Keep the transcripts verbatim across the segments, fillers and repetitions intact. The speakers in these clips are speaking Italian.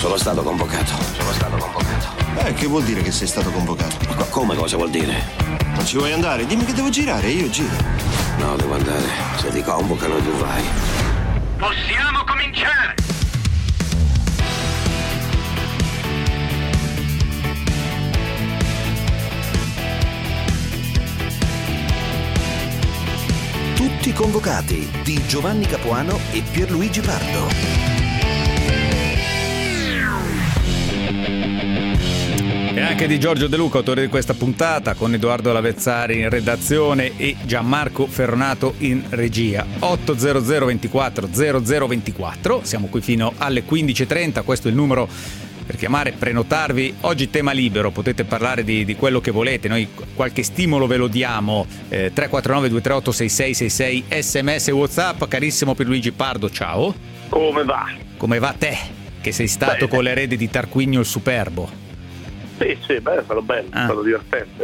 Sono stato convocato. Sono stato convocato. Eh, che vuol dire che sei stato convocato? Ma come cosa vuol dire? Non ci vuoi andare? Dimmi che devo girare, io giro. No, devo andare. Se ti convocano tu vai. Possiamo cominciare! Tutti convocati di Giovanni Capuano e Pierluigi Pardo. E anche di Giorgio De Luca, autore di questa puntata, con Edoardo Lavezzari in redazione e Gianmarco Ferronato in regia. otto zero zero ventiquattro zero zero ventiquattro, siamo qui fino alle quindici e trenta, questo è il numero per chiamare, prenotarvi. Oggi tema libero, potete parlare di, di quello che volete, noi qualche stimolo ve lo diamo. eh, tre quattro nove due tre otto sei sei sei sei, sms e WhatsApp. Carissimo Pierluigi Pardo, ciao. Come va? Come va te, che sei stato Bene. con l'erede di Tarquinio il Superbo? Sì, sì, beh, è stato bello, Ah. è stato divertente.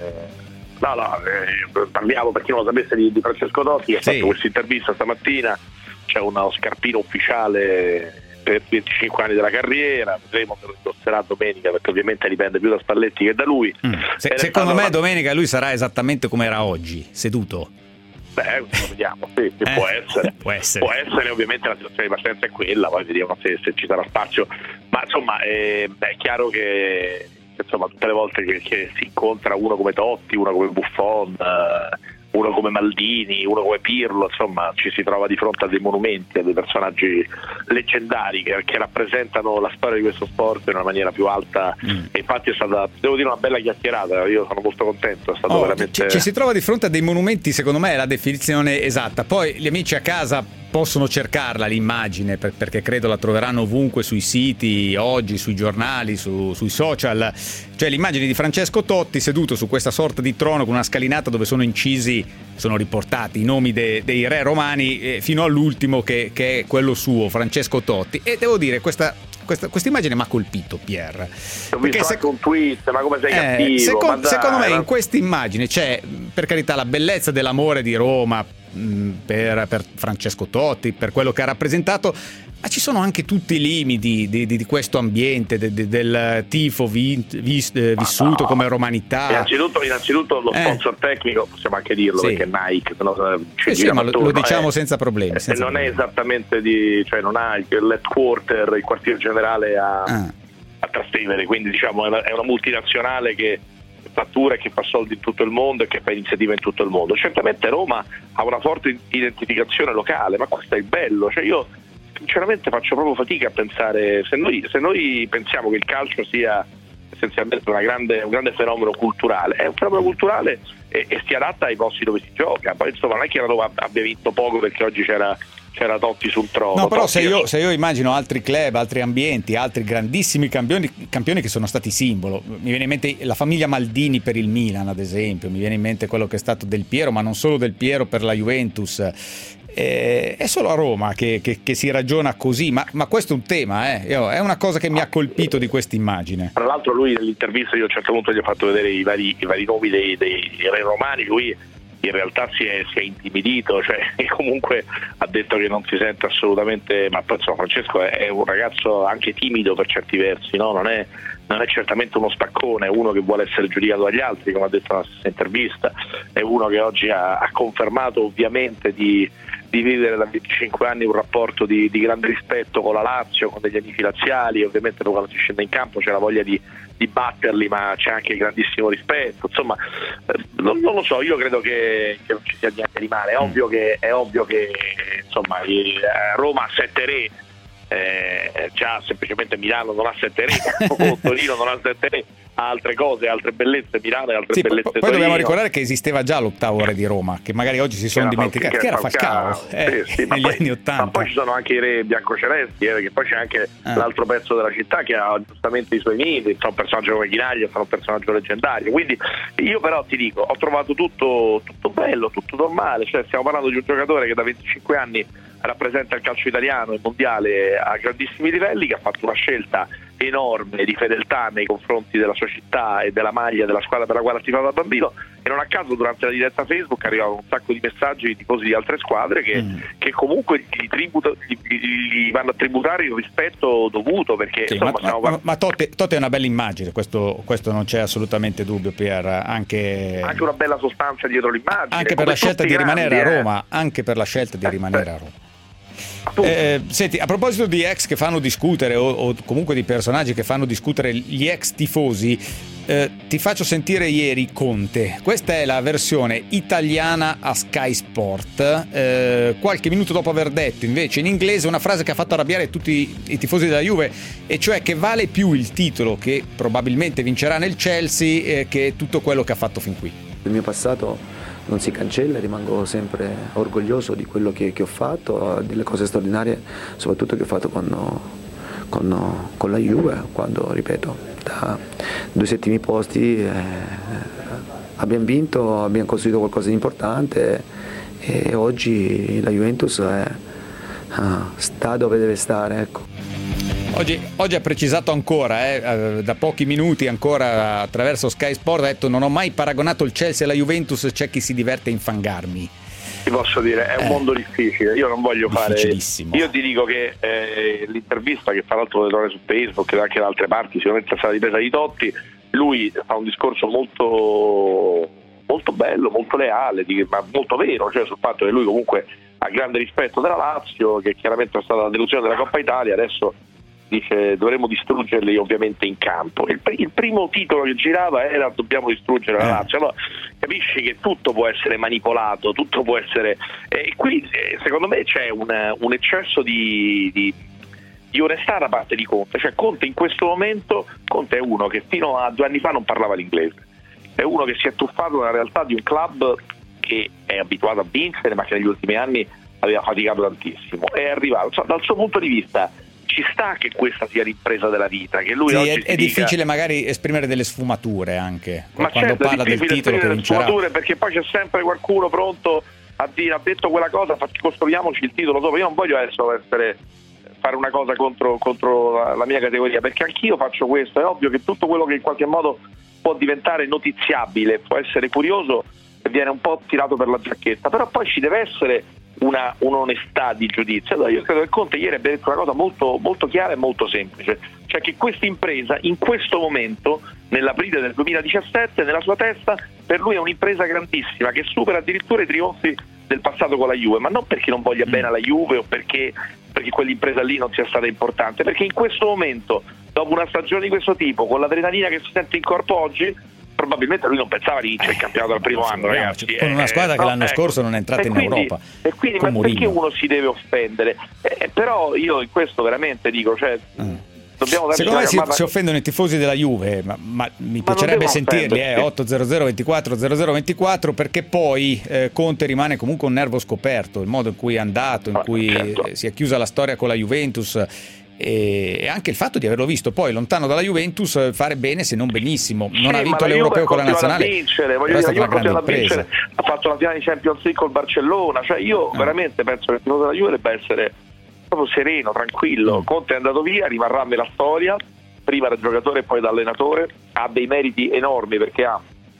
Eh, No, no, eh, parliamo, per chi non lo sapesse, di, di Francesco Totti. Ha Sì. fatto questa intervista stamattina, c'è uno scarpino ufficiale per venticinque anni della carriera, vedremo che lo indosserà domenica, perché ovviamente dipende più da Spalletti che da lui. Mm. Se- Ed è secondo stato me una- domenica lui sarà esattamente come era oggi, seduto. Beh, lo vediamo, sì, sì, Eh, può essere. può essere. Può essere, ovviamente la situazione di partenza è quella, poi vediamo se, se ci sarà spazio. Ma insomma, eh, beh, è chiaro che insomma tutte le volte che, che si incontra uno come Totti, uno come Buffon, eh, uno come Maldini, uno come Pirlo, insomma ci si trova di fronte a dei monumenti, a dei personaggi leggendari che, che rappresentano la storia di questo sport in una maniera più alta. Mm. E infatti è stata, devo dire, una bella chiacchierata, io sono molto contento, è stato Oh, veramente... ci, ci si trova di fronte a dei monumenti, secondo me è la definizione esatta. Poi gli amici a casa possono cercarla l'immagine, per- perché credo la troveranno ovunque, sui siti, oggi, sui giornali, su- sui social. Cioè l'immagine di Francesco Totti seduto su questa sorta di trono con una scalinata dove sono incisi, sono riportati i nomi de- dei re romani, eh, fino all'ultimo che, che è quello suo, Francesco Totti. E devo dire, questa questa immagine mi ha colpito, Pier. Ho Perché visto se- anche un tweet, ma come sei eh, cattivo? seco- ma dai, secondo me ma- in questa immagine c'è, per carità, la bellezza dell'amore di Roma mh, per, per Francesco Totti, per quello che ha rappresentato, ma ci sono anche tutti i limiti di, di, di questo ambiente, de, de, del tifo vi, vis- eh, vissuto no. come romanità. Innanzitutto, innanzitutto lo Eh. sponsor tecnico, possiamo anche dirlo, Sì. perché è Nike, sennò, eh, ci Sì, sì, giriamo ma lo, attorno, lo diciamo eh. senza problemi. Eh, senza non problemi. è esattamente di, cioè non ha il- l'headquarter, il quartier generale a, Ah. a Trastevere, quindi diciamo è una, è una multinazionale che fattura e che fa soldi in tutto il mondo e che fa iniziative in tutto il mondo. Certamente Roma ha una forte identificazione locale, ma questo è il bello, cioè io sinceramente faccio proprio fatica a pensare, se noi, se noi pensiamo che il calcio sia essenzialmente una grande, un grande fenomeno culturale, è un fenomeno culturale e, e si adatta ai posti dove si gioca. Poi insomma non è che la Roma abbia vinto poco perché oggi c'era, c'era Totti sul trono. No, però Totti se io, è- se io immagino altri club, altri ambienti, altri grandissimi campioni, campioni che sono stati simbolo, mi viene in mente la famiglia Maldini per il Milan, ad esempio, mi viene in mente quello che è stato Del Piero, ma non solo Del Piero per la Juventus. Eh, è solo a Roma che, che, che si ragiona così, ma, ma questo è un tema, eh. Io- è una cosa che mi ha colpito di questa immagine. Tra l'altro lui nell'intervista, io a un certo punto gli ho fatto vedere i vari, i vari nomi dei, dei re romani, lui in realtà si è, si è intimidito, cioè comunque ha detto che non si sente assolutamente, ma poi insomma Francesco è, è un ragazzo anche timido per certi versi, no? Non è, non è certamente uno spaccone, è uno che vuole essere giudicato dagli altri, come ha detto nella stessa intervista, è uno che oggi ha, ha confermato ovviamente di, di vivere da venticinque anni un rapporto di, di grande rispetto con la Lazio, con degli amici laziali, ovviamente poi quando si scende in campo c'è la voglia di, di batterli, ma c'è anche grandissimo rispetto, insomma eh, non, non lo so, io credo che, che non ci sia niente di male, è ovvio che, è ovvio che insomma il- eh, Roma ha sette re, eh, già semplicemente Milano non ha sette re, o Torino non ha sette re, ha altre cose, altre bellezze Milano e altre Sì, poi, bellezze poi Torino. dobbiamo ricordare che esisteva già l'ottavo re di Roma, che magari oggi si sono Che era dimenticati, Falcao, che era Falcao, Falcao, eh, sì, sì, ma negli poi- anni Ma ottanta. poi ci sono anche i re biancocelesti, eh, perché poi c'è anche Ah. l'altro pezzo della città che ha giustamente i suoi miti, fa un personaggio come Chinaglia, fa un personaggio leggendario. Quindi io però ti dico, ho trovato tutto, tutto bello, tutto normale, cioè stiamo parlando di un giocatore che da venticinque anni rappresenta il calcio italiano e mondiale a grandissimi livelli, che ha fatto una scelta enorme di fedeltà nei confronti della sua città e della maglia della squadra per la quale ha tifato da bambino, e non a caso durante la diretta Facebook arrivavano un sacco di messaggi di tifosi di altre squadre che, mm. che comunque gli, tributo, gli, gli vanno a tributare il rispetto dovuto, perché sì, insomma, ma, stiamo... ma, ma Totti, Totti è una bella immagine, questo, questo non c'è assolutamente dubbio, Pier, anche, anche una bella sostanza dietro l'immagine, anche per la scelta di grandi, rimanere eh. a Roma anche per la scelta di eh, rimanere eh. a Roma. Eh, senti, a proposito di ex che fanno discutere o, o comunque di personaggi che fanno discutere gli ex tifosi, eh, ti faccio sentire ieri Conte. Questa è la versione italiana a Sky Sport, eh, qualche minuto dopo aver detto invece in inglese una frase che ha fatto arrabbiare tutti i tifosi della Juve, e cioè che vale più il titolo che probabilmente vincerà nel Chelsea eh, che tutto quello che ha fatto fin qui. Il mio passato non si cancella, rimango sempre orgoglioso di quello che, che ho fatto, delle cose straordinarie soprattutto che ho fatto con, con, con la Juve, quando, ripeto, da due settimi posti eh, abbiamo vinto, abbiamo costruito qualcosa di importante e oggi la Juventus è, uh, sta dove deve stare, ecco. Oggi, oggi ha precisato ancora, eh, da pochi minuti ancora attraverso Sky Sport, ha detto: non ho mai paragonato il Chelsea alla Juventus, c'è chi si diverte a infangarmi. Ti posso dire, è un eh, mondo difficile, io non voglio fare, io ti dico che eh, l'intervista che fra l'altro vedrò su Facebook e anche da altre parti sicuramente è stata ripresa di Totti, lui fa un discorso molto molto bello, molto leale, di, ma molto vero, cioè sul fatto che lui comunque ha grande rispetto della Lazio, che chiaramente è stata la delusione della Coppa Italia, adesso dice dovremmo distruggerli ovviamente in campo. Il, il primo titolo che girava era dobbiamo distruggere la Lazio, allora capisci che tutto può essere manipolato, tutto può essere e qui eh, secondo me c'è un, un eccesso di, di, di onestà da parte di Conte, cioè Conte in questo momento Conte è uno che fino a due anni fa non parlava l'inglese, è uno che si è tuffato nella realtà di un club che è abituato a vincere ma che negli ultimi anni aveva faticato tantissimo, è arrivato, cioè, dal suo punto di vista ci sta che questa sia l'impresa della vita, che lui sì, oggi è, è dica... difficile magari esprimere delle sfumature anche ma quando certo, parla del titolo che vincerà, sfumature, perché poi c'è sempre qualcuno pronto a dire ha detto quella cosa, costruiamoci il titolo dopo. Io non voglio adesso essere fare una cosa contro, contro la, la mia categoria, perché anch'io faccio questo, è ovvio che tutto quello che in qualche modo può diventare notiziabile, può essere curioso, viene un po' tirato per la giacchetta, però poi ci deve essere Una, un'onestà di giudizio. Allora io credo che Conte ieri abbia detto una cosa molto, molto chiara e molto semplice, cioè che questa impresa in questo momento, nell'aprile del duemiladiciassette, nella sua testa per lui è un'impresa grandissima che supera addirittura i trionfi del passato con la Juve, ma non perché non voglia bene alla Juve o perché, perché quell'impresa lì non sia stata importante, perché in questo momento, dopo una stagione di questo tipo, con l'adrenalina che si sente in corpo oggi, probabilmente lui non pensava di vincere il campionato dal primo anno, ragazzi, con una squadra eh, che no, l'anno ecco. scorso non è entrata e in quindi, Europa e quindi ma Mourinho. Perché uno si deve offendere? Eh, però io in questo veramente dico, cioè mm. dobbiamo secondo me si, chiamata... si offendono i tifosi della Juve, ma, ma mi ma piacerebbe sentirli, eh, otto zero zero ventiquattro zero zero ventiquattro, perché poi eh, Conte rimane comunque un nervo scoperto, il modo in cui è andato, in ah, cui certo. si è chiusa la storia con la Juventus, e anche il fatto di averlo visto poi lontano dalla Juventus fare bene se non benissimo, non sì, ha vinto l'Europeo con la nazionale, vincere, voglio dire, io una vincere, ha fatto la finale di Champions League col Barcellona, cioè io ah. veramente penso che il tifoso della Juve debba essere proprio sereno, tranquillo. mm. Conte è andato via, rimarrà nella storia, prima da giocatore e poi da allenatore, ha dei meriti enormi perché ha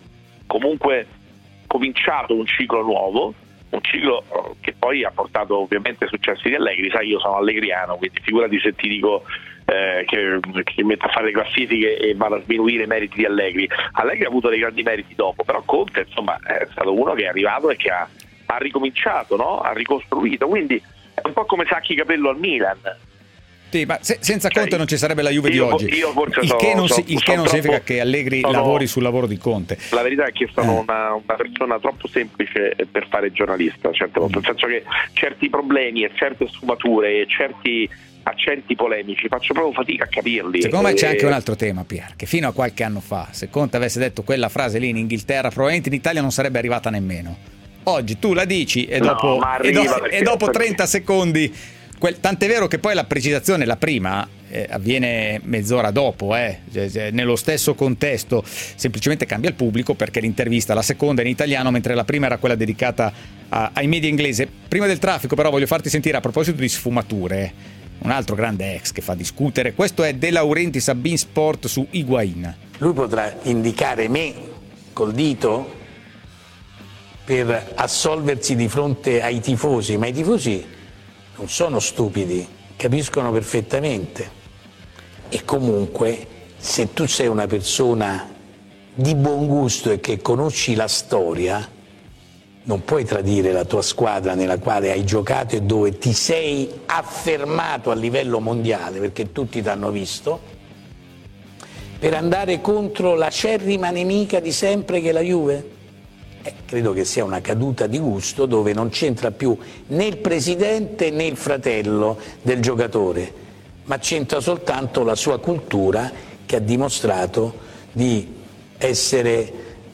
comunque cominciato un ciclo nuovo, un ciclo che poi ha portato ovviamente successi di Allegri, sai io sono allegriano, quindi figurati se ti dico eh, che, che mi metto a fare le classifiche e vado a sminuire i meriti di Allegri. Allegri ha avuto dei grandi meriti dopo, però Conte insomma è stato uno che è arrivato e che ha, ha ricominciato, no? Ha ricostruito, quindi è un po' come Sacchi Capello al Milan. Sì, ma se, senza Conte cioè, non ci sarebbe la Juve io, di oggi, io forse il sono, che non, sono, si, il che non troppo, significa che Allegri sono, lavori sul lavoro di Conte. La verità è che sono eh. una, una persona troppo semplice per fare giornalista, certe volte, nel senso che certi problemi e certe sfumature e certi accenti polemici faccio proprio fatica a capirli. Secondo e... me c'è anche un altro tema, Pier, che fino a qualche anno fa, se Conte avesse detto quella frase lì in Inghilterra, probabilmente in Italia non sarebbe arrivata nemmeno. Oggi tu la dici e dopo, no, e, do, perché, e dopo perché... trenta secondi quel, tant'è vero che poi la precisazione, la prima eh, avviene mezz'ora dopo, eh, cioè, nello stesso contesto, semplicemente cambia il pubblico perché l'intervista, la seconda è in italiano mentre la prima era quella dedicata a, ai media inglese. Prima del traffico però voglio farti sentire, a proposito di sfumature, un altro grande ex che fa discutere. Questo è De Laurentiis a Bein Sport su Higuain. Lui potrà indicare me col dito per assolversi di fronte ai tifosi, ma i tifosi non sono stupidi, capiscono perfettamente. E comunque, se tu sei una persona di buon gusto e che conosci la storia, non puoi tradire la tua squadra nella quale hai giocato e dove ti sei affermato a livello mondiale, perché tutti ti hanno visto, per andare contro l'acerrima nemica di sempre che è la Juve. Eh, credo che sia una caduta di gusto dove non c'entra più né il presidente né il fratello del giocatore, ma c'entra soltanto la sua cultura che ha dimostrato di essere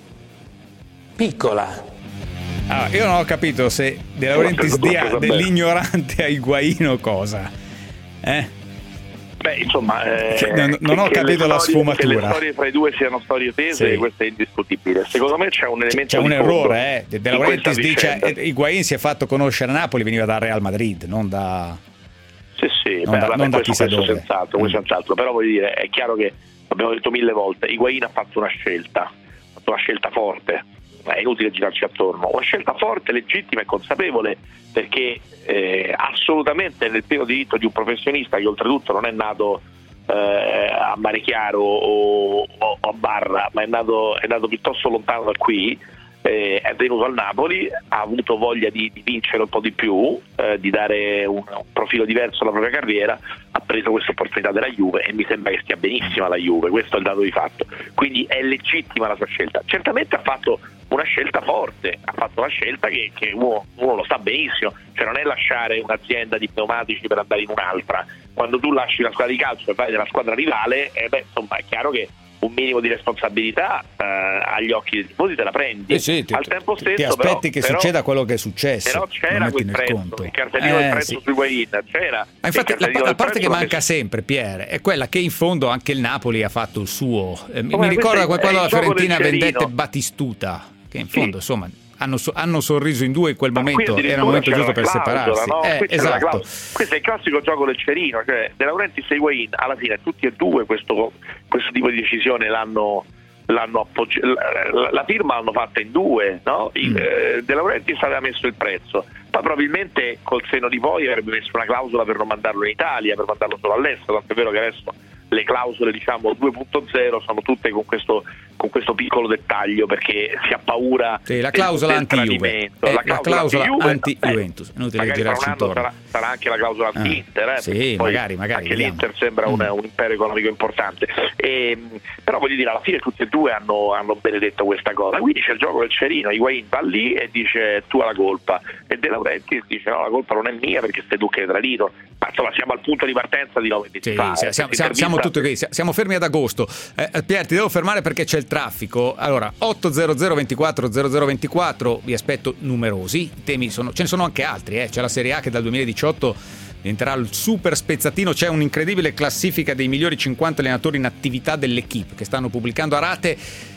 piccola. Ah, io non ho capito se De Laurentiis dia dell'ignorante a Higuaín o cosa. Eh? Beh, insomma, eh, cioè, non, non che, ho che capito la storie, sfumatura. Che le storie fra i due siano storie tese, sì. Questo è indiscutibile. Secondo me c'è un elemento c'è un di errore, eh. De Laurentiis dice vicenda. Higuaín si è fatto conoscere a Napoli, veniva dal Real Madrid, non da Sì, sì, non beh, da, vabbè, non da questo, chissà questo dove. senz'altro, questo Mm. senz'altro, però voglio dire, è chiaro che abbiamo detto mille volte, Higuaín ha fatto una scelta, ha fatto una scelta forte. È inutile girarci attorno, una scelta forte, legittima e consapevole, perché eh, assolutamente nel pieno diritto di un professionista che oltretutto non è nato eh, a Mare Chiaro o, o a Barra, ma è nato, è nato piuttosto lontano da qui, eh, è venuto al Napoli, ha avuto voglia di, di vincere un po' di più, eh, di dare un, un profilo diverso alla propria carriera, ha preso questa opportunità della Juve e mi sembra che stia benissimo alla Juve, questo è il dato di fatto, quindi è legittima la sua scelta. Certamente ha fatto una scelta forte, ha fatto una scelta che, che uno, uno lo sa benissimo, cioè non è lasciare un'azienda di pneumatici per andare in un'altra. Quando tu lasci la squadra di calcio e vai nella squadra rivale, eh beh, insomma è chiaro che un minimo di responsabilità eh, agli occhi dei tifosi te la prendi. Eh sì, ti, al tempo stesso ti aspetti però, che però, succeda quello che è successo, però c'era quel prezzo, conto. il cartellino eh, del prezzo sì. su Higuaín c'era. Ma infatti la, la parte che manca messo... sempre, Pierre, è quella che in fondo anche il Napoli ha fatto il suo. Eh, mi Come ricorda questo è- quando è la il gioco Fiorentina del cerino. vendette Batistuta, che in Sì. fondo insomma hanno, so- hanno sorriso in due in quel Ma qui momento, addirittura era il momento c'era giusto per la clausola, separarsi. no? Eh, Qui c'era la esatto. clausola. Questo è il classico gioco del cerino, cioè De Laurentiis e Higuaín alla fine tutti e due questo, questo tipo di decisione l'hanno l'hanno appoggi- la, la firma l'hanno fatta in due, no? Il, Mm. eh, De Laurentiis aveva messo il prezzo, poi probabilmente col seno di poi avrebbe messo una clausola per non mandarlo in Italia, per mandarlo solo all'estero, tant'è vero che adesso le clausole diciamo due punto zero sono tutte con questo, con questo piccolo dettaglio, perché si ha paura Sì, la del- clausola del anti-Juve. tradimento. Eh, la la clausola clausola anti-Juve, anti-Juventus. beh, Inutile magari fra girarci un anno intorno. sarà, sarà anche la clausola Ah, anti-Inter, eh, sì, perché poi magari, magari, anche vediamo. l'Inter sembra un, Mm. un impero economico importante. E, però voglio dire, alla fine tutti e due hanno, hanno benedetto questa cosa, quindi c'è il gioco del cerino. Higuaín va lì e dice tu hai la colpa, e De Laurentiis dice no, la colpa non è mia perché sei tu che hai tradito. Ma insomma siamo al punto di partenza di nove mesi Sì, fa. sì, eh, siamo, questa siamo, siamo intervista- tutti qui, si- siamo fermi ad agosto. Eh, Pier, ti devo fermare perché c'è il traffico. Allora, otto zero zero ventiquattro zero zero ventiquattro, vi aspetto numerosi. I temi sono, ce ne sono anche altri, eh. C'è la Serie A che dal duemiladiciotto diventerà il super spezzatino. C'è un'incredibile classifica dei migliori cinquanta allenatori in attività dell'Equipe che stanno pubblicando a rate.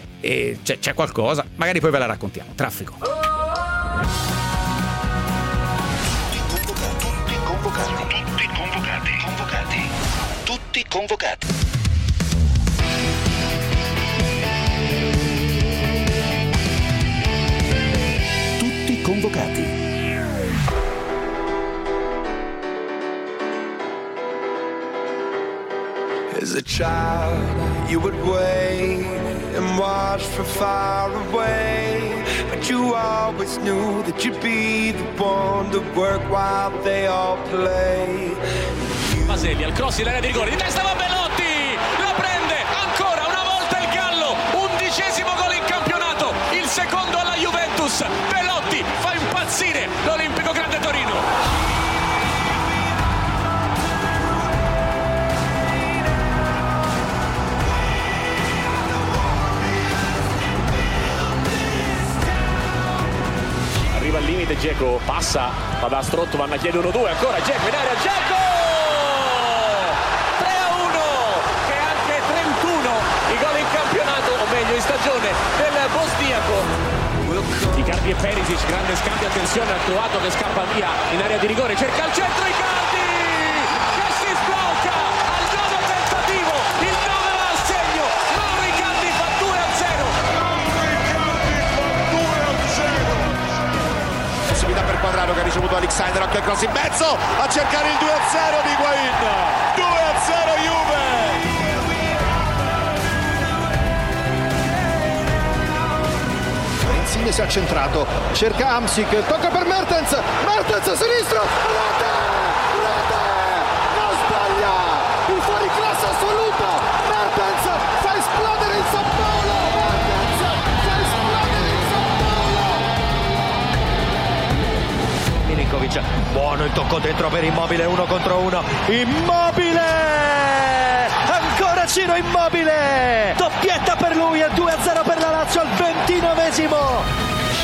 E c'è, c'è qualcosa, magari poi ve la raccontiamo. Traffico. Tutti convocati. Tutti convocati. Convocati. Tutti convocati. Tutti convocati. As a child, you would wait and watch from far away, but you always knew that you'd be the one to work while they all play. Baselli al cross in area di rigore, di testa va Belotti, la prende ancora una volta il Gallo, undicesimo gol in campionato, il secondo alla Juventus. Belotti fa impazzire l'Olimpico Grande Torino. Arriva al limite Dzeko, passa, va da Strotto, vanno a chiedere uno due, ancora Dzeko in area, Dzeko! tre a uno, che è anche trentuno i gol in campionato, o meglio in stagione, del bosniaco. Icardi e Perisic, grande scambio, attenzione, ha trovato che scappa via in area di rigore, cerca il centro Icardi, che si sblocca al nono tentativo, il nove va al segno, Mauro Icardi fa due a zero. ricevuto Alexander, anche il cross in mezzo a cercare il due a zero di Higuain. due a zero Juve. Insigne si è accentrato, cerca Hamsik, tocca per Mertens, Mertens a sinistra, rete, rete, non sbaglia, il fuoriclasse assoluto, Mertens fa esplodere il San Paolo, Mertens fa esplodere il San Paolo. Milinkovic, buono il tocco dentro per Immobile, uno contro uno, Immobile, ancora Ciro Immobile, doppietta per lui e due a zero per la Lazio al ventinovesimo.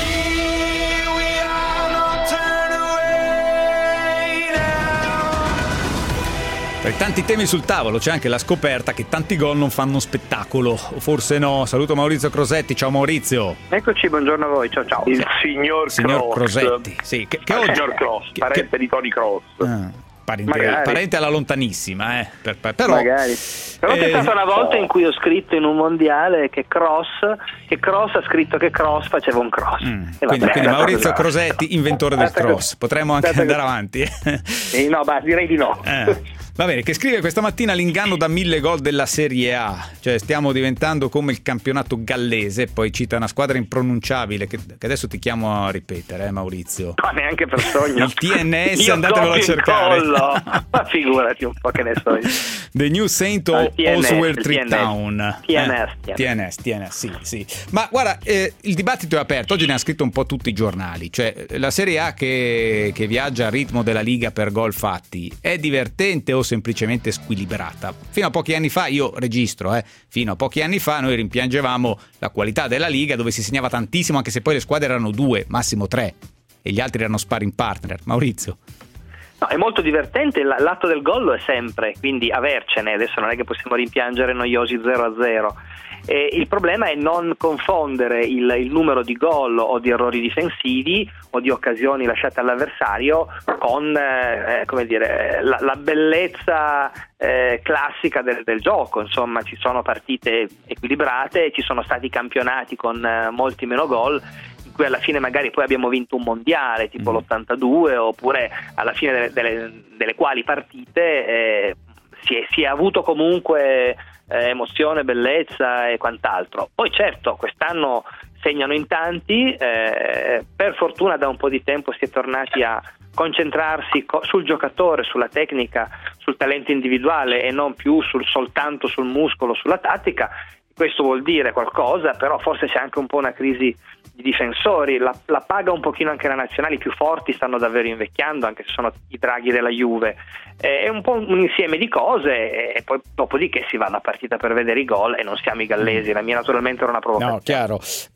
Tra i tanti temi sul tavolo c'è anche la scoperta che tanti gol non fanno spettacolo, o forse no. Saluto Maurizio Crosetti, ciao Maurizio. Eccoci, buongiorno a voi, ciao ciao. Il signor, signor Cross. Crosetti, sì, che, che il oggi... signor Cross, che, parente che... di Tony Cross. Ah, parente, parente alla lontanissima, eh. Per, per, però, magari. Però c'è eh, stata una volta in cui ho scritto in un mondiale che Cross, che Cross ha scritto che Cross faceva un cross. Mm, e quindi, vabbè, quindi Maurizio Crosetti, inventore del Stata cross. così. Potremmo anche Stata andare così. avanti. Eh, no, beh, direi di no. Eh. Va bene, che scrive questa mattina l'inganno da mille gol della Serie A, cioè stiamo diventando come il campionato gallese, poi cita una squadra impronunciabile che, che adesso ti chiamo a ripetere, eh, Maurizio. No, neanche per sogno. Il T N S, Io andatevelo a cercare. Ma figurati un po' che ne so io. The New Saint Ah, of T N S, Oswald T N S. Town. T N S, eh? T N S, T N S, sì, sì. Ma guarda, eh, il dibattito è aperto, oggi ne ha scritto un po' tutti i giornali, cioè la Serie A che, che viaggia al ritmo della Liga per gol fatti è divertente o semplicemente squilibrata? Fino a pochi anni fa, io registro, eh, fino a pochi anni fa noi rimpiangevamo la qualità della Liga dove si segnava tantissimo, anche se poi le squadre erano due, massimo tre, e gli altri erano sparring partner. Maurizio? No, è molto divertente, l'atto del gol lo è sempre, quindi avercene, adesso non è che possiamo rimpiangere noiosi zero a zero. Eh, il problema è non confondere il, il numero di gol o di errori difensivi o di occasioni lasciate all'avversario con eh, come dire, la, la bellezza eh, classica del, del gioco. Insomma, ci sono partite equilibrate, ci sono stati campionati con eh, molti meno gol, in cui alla fine magari poi abbiamo vinto un mondiale tipo mm. l'ottantadue, oppure alla fine delle, delle, delle quali partite eh, si, è, si è avuto comunque eh, emozione, bellezza e quant'altro. Poi certo, quest'anno segnano in tanti, eh, per fortuna da un po' di tempo si è tornati a concentrarsi co- sul giocatore, sulla tecnica, sul talento individuale e non più sul, soltanto sul muscolo, sulla tattica. Questo vuol dire qualcosa, però forse c'è anche un po' una crisi di difensori, la, la paga un pochino anche la nazionale, i più forti stanno davvero invecchiando, anche se sono i draghi della Juve. Eh, è un po' un insieme di cose e poi dopodiché si va alla partita per vedere i gol e non siamo i gallesi. La mia naturalmente era una provocazione. No, chiaro.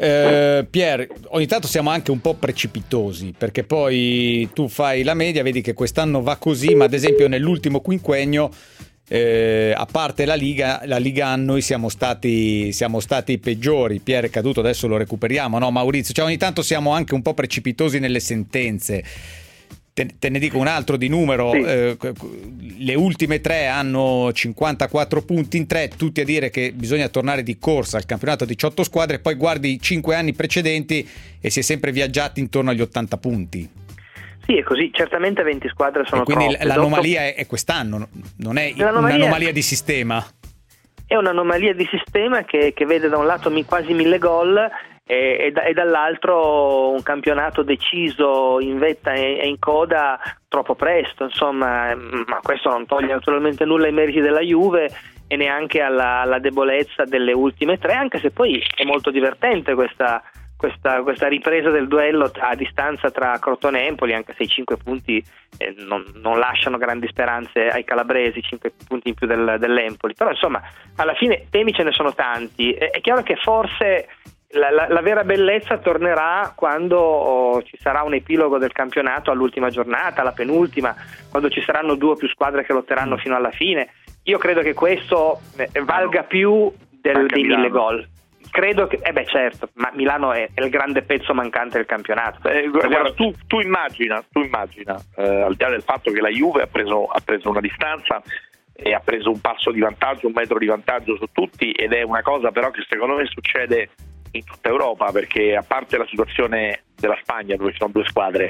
Eh, Pier, ogni tanto siamo anche un po' precipitosi, perché poi tu fai la media, vedi che quest'anno va così, ma ad esempio nell'ultimo quinquennio Eh, a parte la Liga, la Liga noi siamo stati siamo stati i peggiori. Pier è caduto, adesso lo recuperiamo, no Maurizio? Cioè ogni tanto siamo anche un po' precipitosi nelle sentenze. Te, te ne dico un altro di numero, sì. eh, le ultime tre hanno cinquantaquattro punti in tre, tutti a dire che bisogna tornare di corsa al campionato a diciotto squadre, poi guardi i cinque anni precedenti e si è sempre viaggiati intorno agli ottanta punti. Sì, è così, certamente venti squadre sono e quindi troppe. l'anomalia Dopo... è, è quest'anno, non è l'anomalia un'anomalia di sistema. È un'anomalia di sistema che, che vede da un lato quasi mille gol e, e, da, e dall'altro un campionato deciso in vetta e, e in coda troppo presto, insomma, ma questo non toglie naturalmente nulla ai meriti della Juve e neanche alla, alla debolezza delle ultime tre, anche se poi è molto divertente questa Questa, questa ripresa del duello a distanza tra Crotone e Empoli, anche se i cinque punti eh, non, non lasciano grandi speranze ai calabresi, cinque punti in più del, dell'Empoli, però insomma alla fine temi ce ne sono tanti. È, è chiaro che forse la, la, la vera bellezza tornerà quando oh, ci sarà un epilogo del campionato all'ultima giornata, alla penultima, quando ci saranno due o più squadre che lotteranno fino alla fine. Io credo che questo eh, valga più del, dei mille gol. Credo che, eh beh certo, ma Milano è, è il grande pezzo mancante del campionato. Eh, guarda, tu, tu immagina, tu immagina eh, al di là del fatto che la Juve ha preso, ha preso una distanza e ha preso un passo di vantaggio, un metro di vantaggio su tutti, ed è una cosa però che secondo me succede in tutta Europa, perché a parte la situazione della Spagna dove ci sono due squadre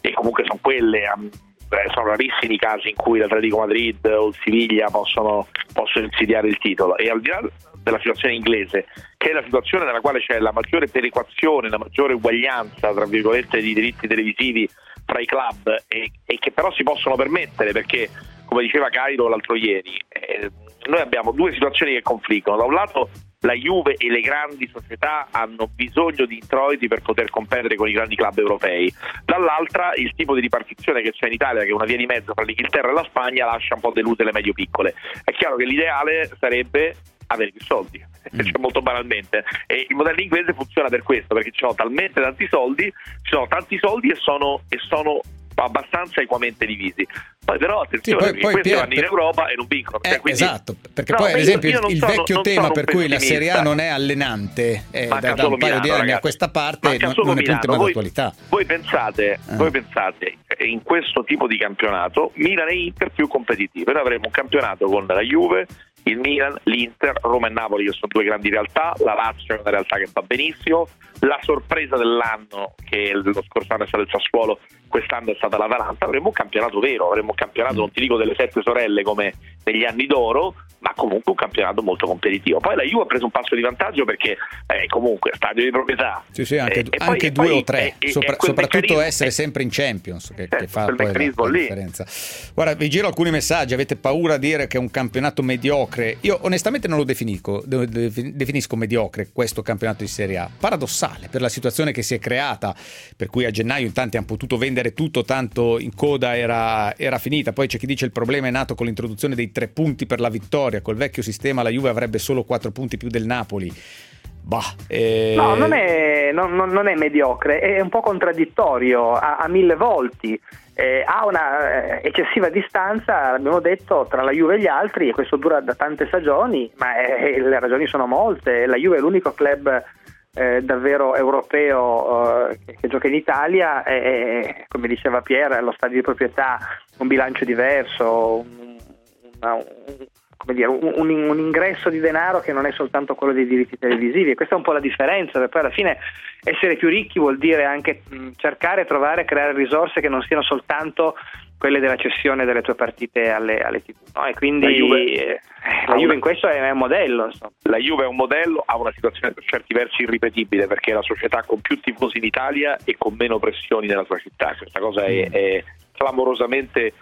e comunque sono quelle, sono rarissimi i casi in cui l'Atletico Madrid o il Siviglia possono, possono insidiare il titolo. E al di là della situazione inglese, che è la situazione nella quale c'è la maggiore perequazione, la maggiore uguaglianza tra virgolette di diritti televisivi tra i club, e, e che però si possono permettere, perché come diceva Cairo l'altro ieri, eh, noi abbiamo due situazioni che confliggono. Da un lato la Juve e le grandi società hanno bisogno di introiti per poter competere con i grandi club europei, dall'altra il tipo di ripartizione che c'è in Italia, che è una via di mezzo tra l'Inghilterra e la Spagna, lascia un po' deluse le medio-piccole. È chiaro che l'ideale sarebbe avere più soldi, mm. cioè molto banalmente, e il modello inglese funziona per questo, perché ci sono talmente tanti soldi, ci sono tanti soldi e sono, e sono abbastanza equamente divisi. Poi però attenzione, sì, poi, poi, perché questi Pier, vanno in Europa e non vincono, eh, cioè, quindi, esatto, perché no, poi ad esempio il, il sono, vecchio tema per cui la Serie A non è allenante eh, da, da un paio di anni a questa parte non, non è più un tema voi, d'attualità. Voi pensate, eh. voi pensate in questo tipo di campionato Milan e Inter più competitive. Noi avremo un campionato con la Juve, il Milan, l'Inter, Roma e Napoli, che sono due grandi realtà, la Lazio è una realtà che va benissimo, la sorpresa dell'anno, che lo scorso anno è stato il Sassuolo, quest'anno è stata l'Atalanta. Avremo un campionato vero, avremo un campionato, non ti dico delle sette sorelle come negli anni d'oro, ma comunque un campionato molto competitivo. Poi la Juve ha preso un passo di vantaggio perché eh, comunque stadio di proprietà, sì, sì, anche, eh, anche poi, due poi, o tre, eh, Sopra, eh, soprattutto eh, essere sempre in Champions che, eh, che fa poi la, la differenza. Guarda, vi giro alcuni messaggi. Avete paura a dire che è un campionato mediocre? Io onestamente non lo definisco, definisco mediocre questo campionato di Serie A. Paradossale per la situazione che si è creata, per cui a gennaio in tanti hanno potuto vendere tutto, tanto in coda era, era finita. Poi c'è chi dice il problema è nato con l'introduzione dei tre punti per la vittoria. Col vecchio sistema la Juve avrebbe solo quattro punti più del Napoli. Bah, eh... No, non è, non, non è mediocre, è un po' contraddittorio a, a mille volti. Eh, ha una eh, eccessiva distanza, abbiamo detto, tra la Juve e gli altri, e questo dura da tante stagioni, ma eh, le ragioni sono molte. La Juve è l'unico club eh, davvero europeo eh, che, che gioca in Italia, e, come diceva Pier, lo stadio di proprietà, un bilancio diverso, un, una, un come dire, un, un ingresso di denaro che non è soltanto quello dei diritti televisivi, e questa è un po' la differenza, perché poi alla fine essere più ricchi vuol dire anche mh, cercare, trovare, creare risorse che non siano soltanto quelle della cessione delle tue partite alle, alle tivù, no? E quindi la Juve, eh, la Juve in questo è un modello, insomma. La Juve è un modello, ha una situazione per certi versi irripetibile, perché è la società con più tifosi in Italia e con meno pressioni nella sua città. Questa cosa è, è clamorosamente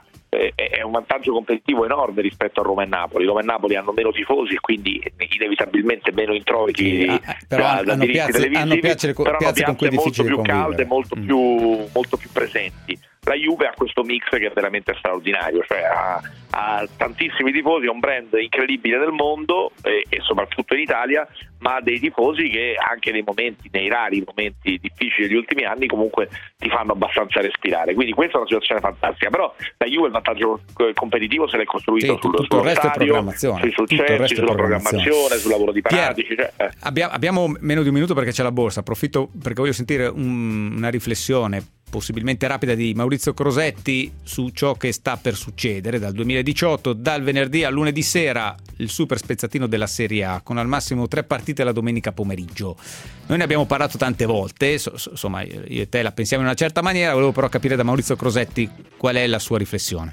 è un vantaggio competitivo enorme rispetto a Roma e Napoli. Roma e Napoli hanno meno tifosi e quindi inevitabilmente meno introiti, sì, ah, però da, hanno, da hanno piazze, televisivi, hanno piazze, però piazze hanno con cui è molto difficile più calde, molto mm. più, molto più presenti. La Juve ha questo mix che è veramente straordinario, cioè ha, ha tantissimi tifosi, è un brand incredibile nel mondo e, e soprattutto in Italia, ma ha dei tifosi che anche nei momenti, nei rari momenti difficili degli ultimi anni, comunque ti fanno abbastanza respirare. Quindi questa è una situazione fantastica, però la Juve il vantaggio competitivo se l'è costruito sì, sullo, tutto sullo il resto stadio, è programmazione, sui successi, sulla programmazione. programmazione, sul lavoro di pratici. Cioè, eh. abbiamo, abbiamo meno di un minuto perché c'è la borsa, approfitto perché voglio sentire un, una riflessione possibilmente rapida di Maurizio Crosetti su ciò che sta per succedere dal duemiladiciotto, dal venerdì al lunedì sera, il super spezzatino della Serie A con al massimo tre partite la domenica pomeriggio. Noi ne abbiamo parlato tante volte, so, so, insomma io e te la pensiamo in una certa maniera, volevo però capire da Maurizio Crosetti qual è la sua riflessione.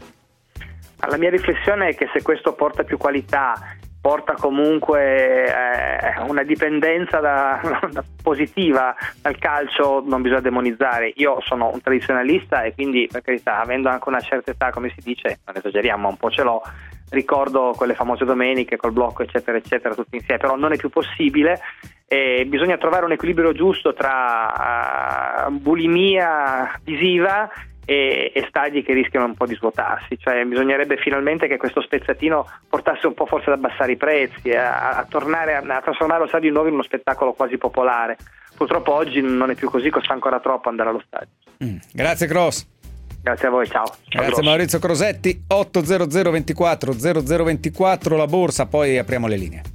La mia riflessione è che se questo porta più qualità, porta comunque eh, una dipendenza da, da positiva dal calcio, non bisogna demonizzare. Io sono un tradizionalista e quindi, per carità, avendo anche una certa età, come si dice, non esageriamo, ma un po' ce l'ho, ricordo quelle famose domeniche col blocco eccetera eccetera tutti insieme, però non è più possibile e bisogna trovare un equilibrio giusto tra uh, bulimia visiva E, e stadi che rischiano un po' di svuotarsi, cioè bisognerebbe finalmente che questo spezzatino portasse un po' forse ad abbassare i prezzi, a, a tornare a, a trasformare lo stadio di nuovo in uno spettacolo quasi popolare. Purtroppo oggi non è più così, costa ancora troppo andare allo stadio. Mm. Grazie Cross. Grazie a voi, ciao. Grazie ciao, Maurizio Crosetti. Otto zero zero ventiquattro zero zero ventiquattro la borsa, poi apriamo le linee.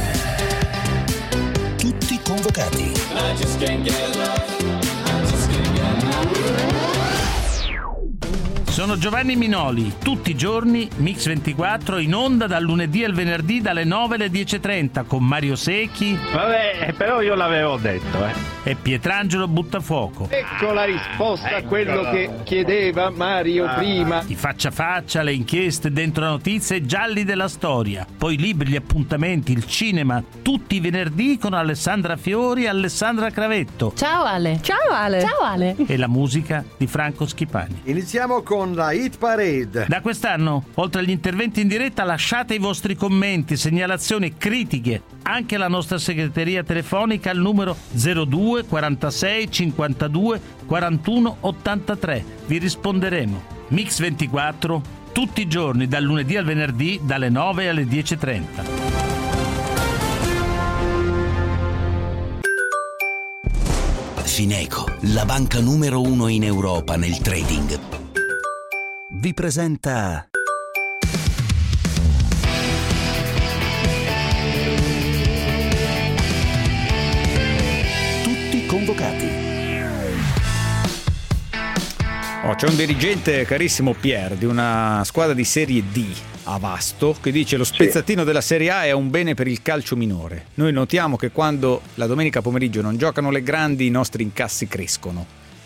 Tutti convocati. Sono Giovanni Minoli, tutti i giorni Mix ventiquattro in onda dal lunedì al venerdì dalle nove alle dieci e trenta con Mario Secchi. Vabbè, però io l'avevo detto, eh. E Pietrangelo Buttafuoco. Ecco la risposta a quello che chiedeva Mario ah. prima. I faccia a faccia, le inchieste, dentro la notizia e gialli della storia. Poi libri, gli appuntamenti, il cinema, tutti i venerdì con Alessandra Fiori e Alessandra Cravetto. Ciao Ale. Ciao Ale. Ciao Ale. E la musica di Franco Schipani. Iniziamo con la Hit Parade. Da quest'anno, oltre agli interventi in diretta, lasciate i vostri commenti, segnalazioni, critiche, anche alla nostra segreteria telefonica al numero zero due quarantasei cinquantadue quarantuno ottantatré. Vi risponderemo. Mix ventiquattro, tutti i giorni, dal lunedì al venerdì, dalle nove alle dieci e trenta. Fineco, la banca numero uno in Europa nel trading, vi presenta Tutti convocati. Oh, c'è un dirigente, carissimo Pier, di una squadra di Serie D a Vasto, che dice: lo spezzatino sì. della Serie A è un bene per il calcio minore. Noi notiamo che quando la domenica pomeriggio non giocano le grandi, i nostri incassi crescono.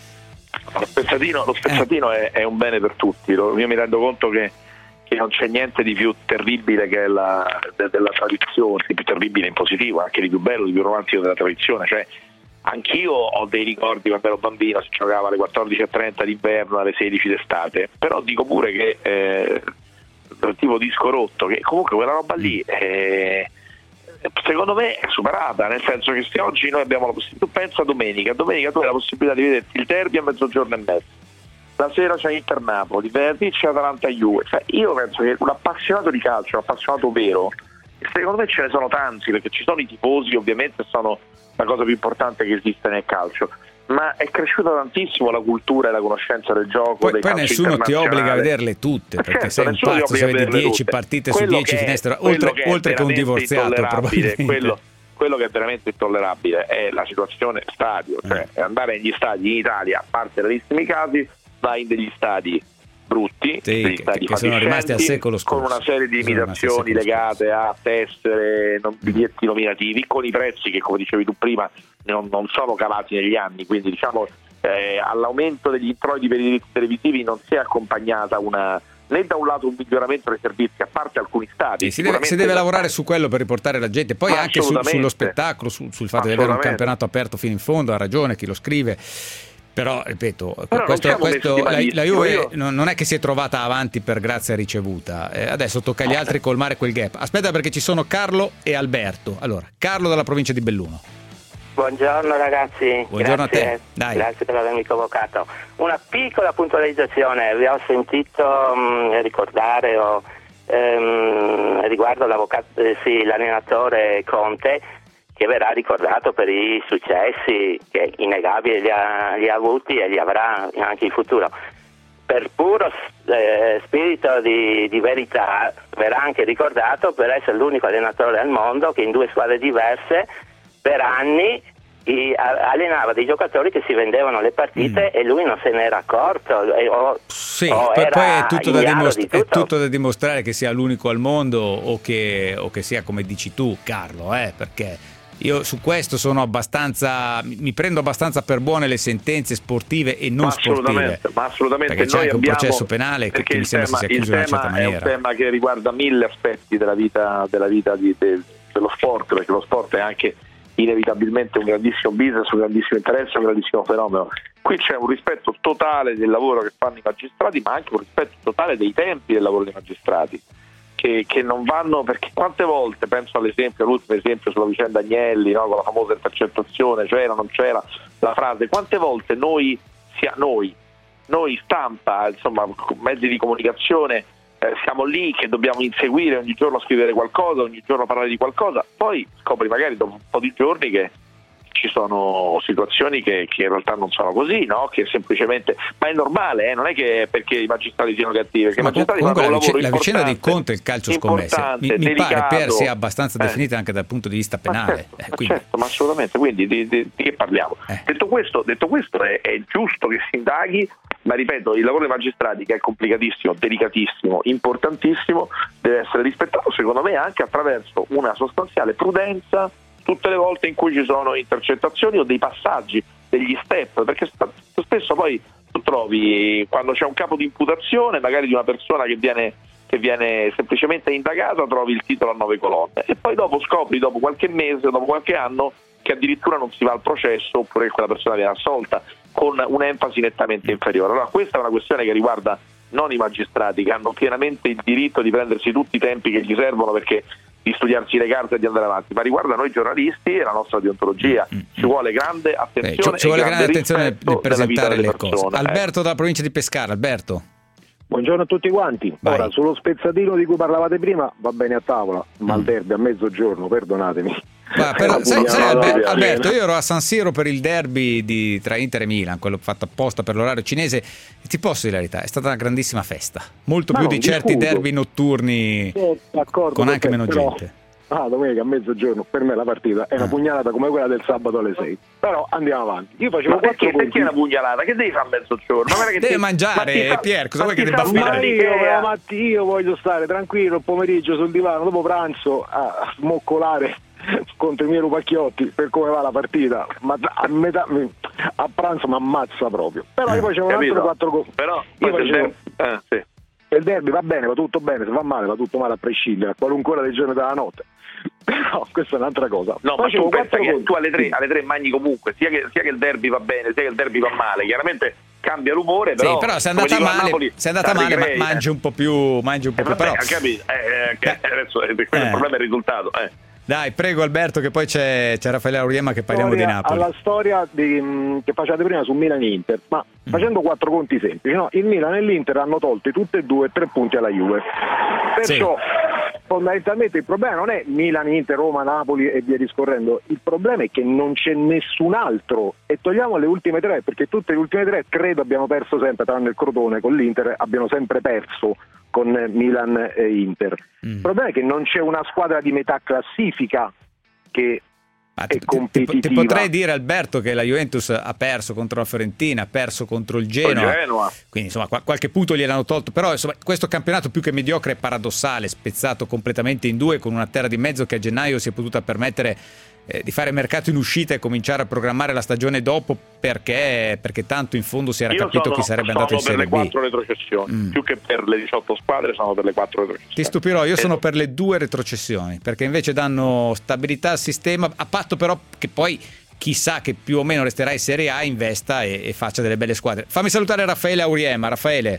Lo spezzatino, lo spezzatino eh. è, è un bene per tutti. Io mi rendo conto che, che non c'è niente di più terribile che la, de, della tradizione, di più terribile in positivo, anche di più bello, di più romantico della tradizione. Cioè, anch'io ho dei ricordi quando ero bambino, si giocava alle quattordici e trenta d'inverno, alle sedici d'estate, però dico pure che eh, tipo disco rotto, che comunque quella roba lì eh, secondo me è superata, nel senso che se oggi noi abbiamo la possibilità, tu pensa domenica, domenica tu hai la possibilità di vederti il derby a mezzogiorno e mezzo, la sera c'è Inter Napoli, venerdì c'è Atalanta Juve, cioè io penso che un appassionato di calcio, un appassionato vero, e secondo me ce ne sono tanti, perché ci sono i tifosi, ovviamente sono la cosa più importante che esiste nel calcio, ma è cresciuta tantissimo la cultura e la conoscenza del gioco. Poi, dei poi nessuno ti obbliga a vederle tutte, perché certo, sei un pazzo se vedi dieci partite su dieci finestre, oltre, che, oltre che un divorziato probabilmente. Quello, quello che è veramente intollerabile è la situazione stadio, cioè eh. andare negli stadi in Italia, a parte rarissimi casi, vai in degli stadi brutti, sì, degli che, stadi che sono rimasti al secolo scorso, con una serie di limitazioni legate a tessere, non, biglietti nominativi, con i prezzi che, come dicevi tu prima, non, non sono calati negli anni, quindi diciamo eh, all'aumento degli introiti per i diritti televisivi non si è accompagnata una né da un lato un miglioramento dei servizi, a parte alcuni stati. Sì, si, deve, si deve lavorare su quello per riportare la gente, poi anche su, sullo spettacolo, su, sul fatto di avere un campionato aperto fino in fondo. Ha ragione chi lo scrive. Però, ripeto, Però questo, questo, la, la Juve io... non è che si è trovata avanti per grazia ricevuta. Eh, adesso tocca agli altri colmare quel gap. Aspetta, perché ci sono Carlo e Alberto. Allora, Carlo dalla provincia di Belluno. Buongiorno ragazzi. Buongiorno grazie, a te. Dai. Grazie per avermi convocato. Una piccola puntualizzazione. Vi ho sentito mh, ricordare o, ehm, riguardo l'avvocato, eh, sì, l'allenatore Conte, che verrà ricordato per i successi che innegabili li ha, li ha avuti e li avrà anche in futuro. Per puro eh, spirito di, di verità verrà anche ricordato per essere l'unico allenatore al mondo che in due squadre diverse per anni i, a, allenava dei giocatori che si vendevano le partite mm. e lui non se ne era accorto. E, o, sì, o poi, era poi è, tutto da dimostra- di tutto. è tutto da dimostrare che sia l'unico al mondo o che, o che sia come dici tu, Carlo, eh, perché io su questo sono abbastanza, mi prendo abbastanza per buone le sentenze sportive e non ma sportive, ma assolutamente, perché c'è noi anche abbiamo, un processo penale che, che mi sembra tema, si sia chiuso in una certa maniera. È un tema che riguarda mille aspetti della vita, della vita di, de, dello sport, perché lo sport è anche inevitabilmente un grandissimo business, un grandissimo interesse, un grandissimo fenomeno. Qui c'è un rispetto totale del lavoro che fanno i magistrati, ma anche un rispetto totale dei tempi del lavoro dei magistrati. Che, che non vanno, perché quante volte, penso all'esempio, l'ultimo esempio sulla vicenda Agnelli, no, con la famosa intercettazione, c'era, non c'era, la frase, quante volte noi, sia, noi, noi stampa, insomma, mezzi di comunicazione, eh, siamo lì che dobbiamo inseguire ogni giorno, scrivere qualcosa, ogni giorno parlare di qualcosa, poi scopri magari dopo un po' di giorni che ci sono situazioni che, che in realtà non sono così, no? Che semplicemente, ma è normale, eh? Non è che perché i magistrati siano cattivi, perché ma i magistrati comunque fanno la, un lavoro la vicenda di Conte e il calcio scommesse mi, mi pare per sia abbastanza eh. definita anche dal punto di vista penale. Ma certo, eh, ma, quindi... certo, ma assolutamente, quindi di, di, di che parliamo? Eh. Detto questo, detto questo è, è giusto che si indaghi ma ripeto, il lavoro dei magistrati, che è complicatissimo, delicatissimo, importantissimo, deve essere rispettato secondo me anche attraverso una sostanziale prudenza tutte le volte in cui ci sono intercettazioni o dei passaggi, degli step, perché spesso poi tu trovi, quando c'è un capo di imputazione magari di una persona che viene, che viene semplicemente indagata, trovi il titolo a nove colonne e poi dopo scopri, dopo qualche mese, dopo qualche anno, che addirittura non si va al processo oppure che quella persona viene assolta con un'enfasi nettamente inferiore. Allora questa è una questione che riguarda non i magistrati, che hanno pienamente il diritto di prendersi tutti i tempi che gli servono perché di studiarsi le carte e di andare avanti, ma riguarda noi giornalisti e la nostra deontologia. Ci vuole grande attenzione, eh, ci vuole e grande attenzione nel, nel presentare le persone, cose. eh. Alberto dalla provincia di Pescara. Alberto. Buongiorno a tutti quanti. Vai. Ora, sullo spezzatino di cui parlavate prima va bene a tavola, ma mm. il derby a mezzogiorno, perdonatemi. Ma per, sai, sai, Alberto, Alberto, io ero a San Siro per il derby di, tra Inter e Milan, quello fatto apposta per l'orario cinese, e ti posso dire la verità, è stata una grandissima festa, molto Ma più no, di certi discuto. derby notturni Sono d'accordo con con anche te, meno però- gente. Ah, domenica a mezzogiorno per me la partita è una Ah. pugnalata come quella del sabato alle sei. Però andiamo avanti. Io facevo Ma quattro perché, perché conti. è una pugnalata? Che devi fare a mezzogiorno? Ma guarda che Deve ti- mangiare, ma ti fa- Pier, cosa ma vuoi che ti debba fa fare? Ma io, l'idea? però, Matti, io voglio stare tranquillo il pomeriggio sul divano dopo pranzo a smoccolare contro i miei rupacchiotti per come va la partita, ma a metà a pranzo mi ammazza proprio. Però io facevo un Capito? altro quattro conti. Però Io poi se il facevo- der- eh, sì. il derby va bene, va tutto bene, se va male va tutto male a prescindere, a qualunque ora del giorno e della notte. Però questa è un'altra cosa. No, ma Facevo tu pensa quattro che conti. tu alle tre, alle tre mangi comunque, sia che, sia che il derby va bene, sia che il derby va male, chiaramente cambia l'umore, però, Sì, però se è come andata dico a male, Napoli, se è andata la male ma- ricrei, mangi eh. un po' più, mangi un po' Eh, più, vabbè, però ho capito, eh, eh, che- adesso eh, quello Eh. il problema è il risultato. Eh. dai, prego Alberto, che poi c'è, c'è Raffaele Auriemma che parliamo di Storia- Napoli. alla storia di, mh, che facevate prima su Milan e Inter, ma Mm. facendo quattro conti semplici, no? Il Milan e l'Inter hanno tolto tutte e due tre punti alla Juve, perciò fondamentalmente il problema non è Milan, Inter, Roma, Napoli e via discorrendo, il problema è che non c'è nessun altro, e togliamo le ultime tre, perché tutte le ultime tre credo abbiamo perso sempre, tranne il Crotone con l'Inter abbiamo sempre perso con Milan e Inter. Il problema è che non c'è una squadra di metà classifica che Ma è ti, ti- competitiva. ti potrei dire, Alberto, che la Juventus ha perso contro la Fiorentina, ha perso contro il Genoa, Genoa. quindi insomma qual- qualche punto gliel'hanno tolto, però insomma questo campionato più che mediocre è paradossale, spezzato completamente in due, con una terra di mezzo che a gennaio si è potuta permettere eh, di fare mercato in uscita e cominciare a programmare la stagione dopo, perché, perché tanto in fondo si era Io capito sono, chi sarebbe sono andato in per Serie le B. quattro retrocessioni, Mm. più che per le diciotto squadre sono per le quattro retrocessioni. Ti stupirò, io Eh, sono per le due retrocessioni, perché invece danno stabilità al sistema, a patto però che poi chissà che più o meno resterà in Serie A, investa e, e faccia delle belle squadre. Fammi salutare Raffaele Auriemma. Raffaele.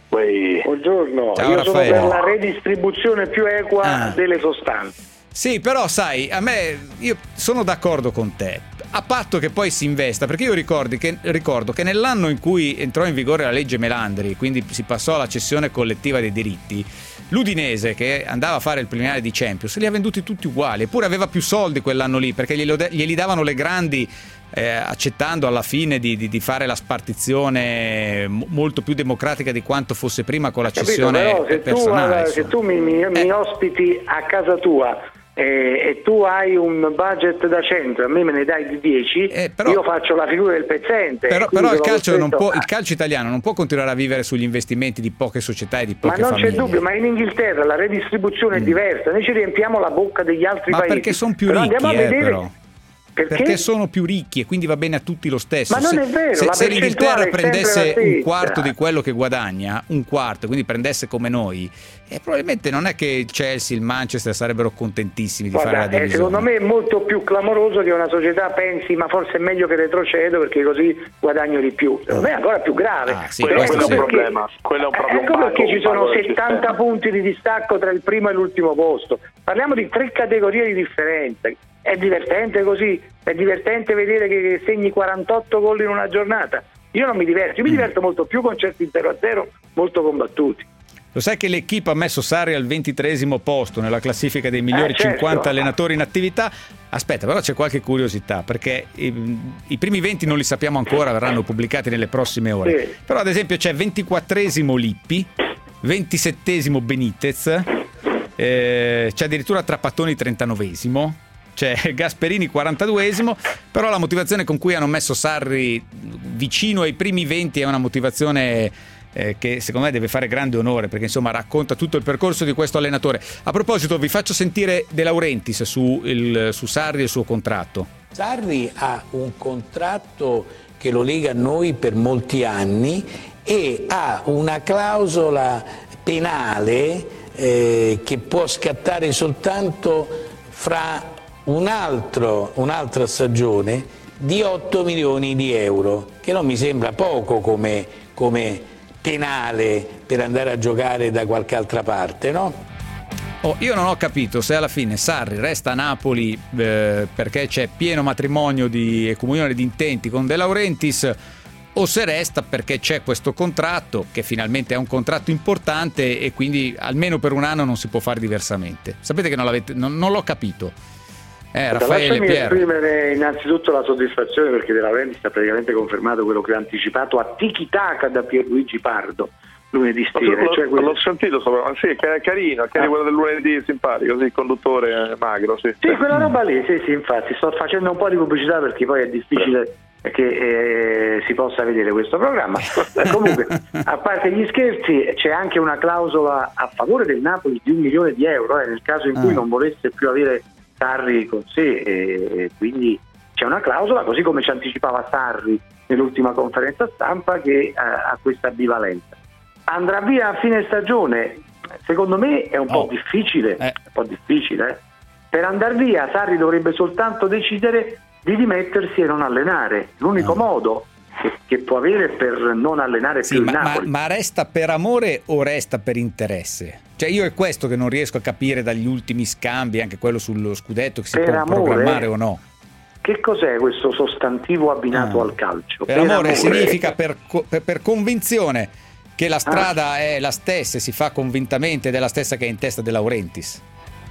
Buongiorno, Ciao, io Raffaele. sono per la redistribuzione più equa Ah. delle sostanze. Sì, però sai, a me io sono d'accordo con te, a patto che poi si investa, perché io ricordi che, ricordo che nell'anno in cui entrò in vigore la legge Melandri, quindi si passò alla cessione collettiva dei diritti, l'Udinese, che andava a fare il preliminare di Champions, li ha venduti tutti uguali, eppure aveva più soldi quell'anno lì, perché glielo de- glieli davano le grandi, eh, accettando alla fine di, di- di fare la spartizione mo- molto più democratica di quanto fosse prima con la Capito? cessione Però se tu, personale. eh, se tu mi, mi- mi ospiti a casa tua eh, e tu hai un budget da cento, a me me ne dai di dieci, però- io faccio la figura del pezzente. Però, e quindi però il, sono calcio non costretto- può, il calcio italiano non può continuare a vivere sugli investimenti di poche società e di Ma poche non famiglie. c'è dubbio, ma in Inghilterra la redistribuzione è diversa, noi ci riempiamo la bocca degli altri Ma paesi. perché sono più Però ricchi, andiamo a eh, vedere- però. Perché? Perché sono più ricchi e quindi va bene a tutti lo stesso. Ma non se, è vero, se, la se l'Inghilterra percentuale è sempre prendesse la stessa. un quarto di quello che guadagna, un quarto, quindi prendesse come noi, eh, probabilmente non è che il Chelsea, il Manchester sarebbero contentissimi di Guarda, fare la eh, divisione. secondo me è molto più clamoroso che una società pensi ma forse è meglio che retrocedo perché così guadagno di più. Secondo me è ancora più grave. Ah, sì, quello, questo quello è un sì. problema. Quello è un proprio Ecco un perché pago- ci un sono pago del settanta sistema. punti di distacco tra il primo e l'ultimo posto. Parliamo di tre categorie di differenza. È divertente così? È divertente vedere che segni quarantotto gol in una giornata? Io non mi diverto, io mi diverto molto più con certi zero a zero molto combattuti. Lo sai che l'Equipe ha messo Sarri al ventitreesimo posto nella classifica dei migliori Eh, certo. cinquanta allenatori in attività? Aspetta, però c'è qualche curiosità, perché i, i primi venti non li sappiamo ancora, verranno pubblicati nelle prossime ore. Sì. Però ad esempio c'è ventiquattresimo Lippi, ventisettesimo Benitez, eh, c'è addirittura Trapattoni trentanovesimo, c'è Gasperini quarantaduesimo, però la motivazione con cui hanno messo Sarri vicino ai primi venti è una motivazione eh, che secondo me deve fare grande onore, perché insomma racconta tutto il percorso di questo allenatore. A proposito, vi faccio sentire De Laurentiis su, il, su Sarri e il suo contratto. Sarri ha un contratto che lo lega a noi per molti anni e ha una clausola penale eh, che può scattare soltanto fra un altro, un'altra stagione di otto milioni di euro, che non mi sembra poco come, come penale per andare a giocare da qualche altra parte, no? Oh, io non ho capito se alla fine Sarri resta a Napoli eh, perché c'è pieno matrimonio di, e comunione di intenti con De Laurentiis, o se resta perché c'è questo contratto che finalmente è un contratto importante e quindi almeno per un anno non si può fare diversamente. Sapete che non, l'avete, non, non l'ho capito. Eh, Raffaele, Lasciami Pier. esprimere innanzitutto la soddisfazione perché De Laurentiis ha praticamente confermato quello che ha anticipato a Tiki Taka da Pierluigi Pardo lunedì sera. L'ho, cioè quello... l'ho sentito, sopra. Sì, è carino, è carino ah. quello del lunedì simpatico, sì, il conduttore magro. Sì, sì, quella roba lì, sì, sì, infatti sto facendo un po' di pubblicità perché poi è difficile Beh. che eh, si possa vedere questo programma. Comunque, a parte gli scherzi, c'è anche una clausola a favore del Napoli di un milione di euro eh, nel caso in cui ah. non volesse più avere Sarri con sé, e quindi c'è una clausola, così come ci anticipava Sarri nell'ultima conferenza stampa, che eh, ha questa ambivalenza. Andrà via a fine stagione, secondo me è un oh. po' difficile, eh. un po' difficile. Eh. Per andar via Sarri dovrebbe soltanto decidere di dimettersi e non allenare. L'unico no. modo che, che può avere per non allenare sì, più ma, il Napoli. Ma, ma resta per amore o resta per interesse? Cioè io è questo che non riesco a capire dagli ultimi scambi, anche quello sullo scudetto, che si per può amore, programmare o no. Che cos'è questo sostantivo abbinato ah. al calcio? Per, per amore, amore significa per, per, per convinzione che la strada ah. è la stessa, si fa convintamente ed è la stessa che è in testa De Laurentiis.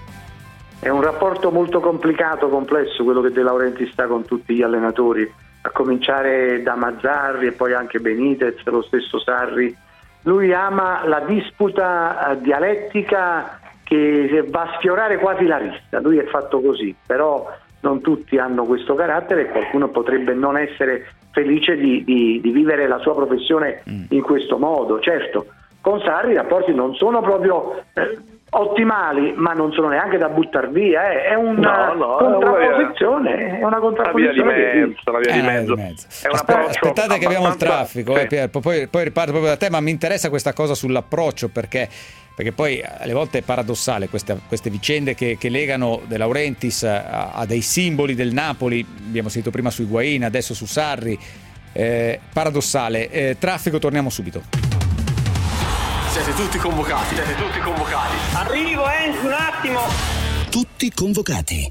È un rapporto molto complicato, complesso, quello che De Laurentiis sta con tutti gli allenatori, a cominciare da Mazzarri e poi anche Benitez, lo stesso Sarri. Lui ama la disputa uh, dialettica che va a sfiorare quasi la rissa, lui è fatto così, però non tutti hanno questo carattere e qualcuno potrebbe non essere felice di, di, di vivere la sua professione mm. in questo modo. Certo, con Sarri i rapporti non sono proprio eh, ottimali, ma non sono neanche da buttare via, eh. è una no, no, contrapposizione, è una contrapposizione. Una via di mezzo, una via di eh, mezzo. di mezzo. È un Aspetta, approccio aspettate che abbiamo il traffico, sì. eh, Pier, poi, poi riparto proprio da te, ma mi interessa questa cosa sull'approccio perché perché poi alle volte è paradossale queste, queste vicende che, che legano De Laurentiis a, a dei simboli del Napoli. Abbiamo sentito prima su Higuaín, adesso su Sarri. Eh, paradossale. Eh, traffico, torniamo subito. Siete tutti convocati, siete tutti convocati. Arrivo, eh, un attimo. Tutti convocati.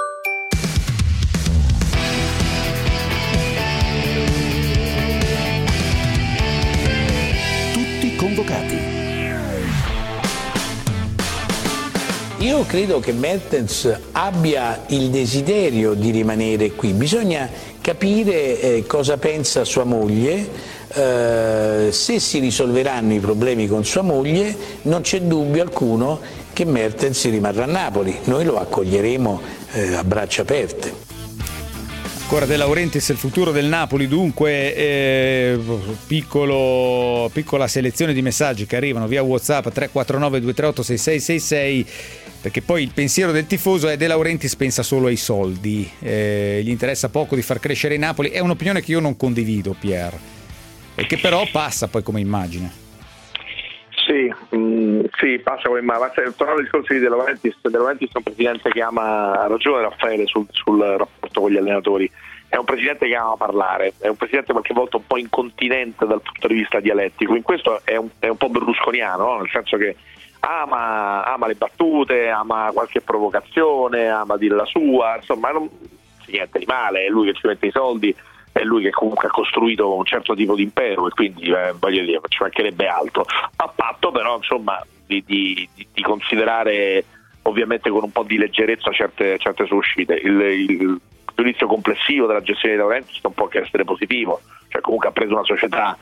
Tutti convocati. Io credo che Mertens abbia il desiderio di rimanere qui, bisogna capire eh, cosa pensa sua moglie, eh, se si risolveranno i problemi con sua moglie non c'è dubbio alcuno che Mertens rimarrà a Napoli, noi lo accoglieremo eh, a braccia aperte. Ancora De Laurentiis, il futuro del Napoli, dunque eh, piccolo, piccola selezione di messaggi che arrivano via WhatsApp tre quattro nove due tre otto sei sei sei sei, perché poi il pensiero del tifoso è De Laurentiis pensa solo ai soldi, eh, gli interessa poco di far crescere il Napoli. È un'opinione che io non condivido, Pier, e che però passa poi come immagine. Sì, mh, sì, passa come immagine. Ma tornando ai discorsi di De Laurentiis, De Laurentiis è un presidente che ama, ha ragione Raffaele sul, sul rapporto con gli allenatori, è un presidente che ama parlare, è un presidente qualche volta un po' incontinente dal punto di vista dialettico, in questo è un, è un po' berlusconiano, no? Nel senso che ama, ama le battute, ama qualche provocazione, ama dire la sua, insomma non c'è niente di male, è lui che ci mette i soldi, è lui che comunque ha costruito un certo tipo di impero e quindi eh, voglio dire, ci mancherebbe altro, a patto però insomma di, di, di considerare ovviamente con un po' di leggerezza certe, certe sue uscite. Il, il giudizio complessivo della gestione di Laurentiis non può che essere positivo, cioè comunque ha preso una società Uh,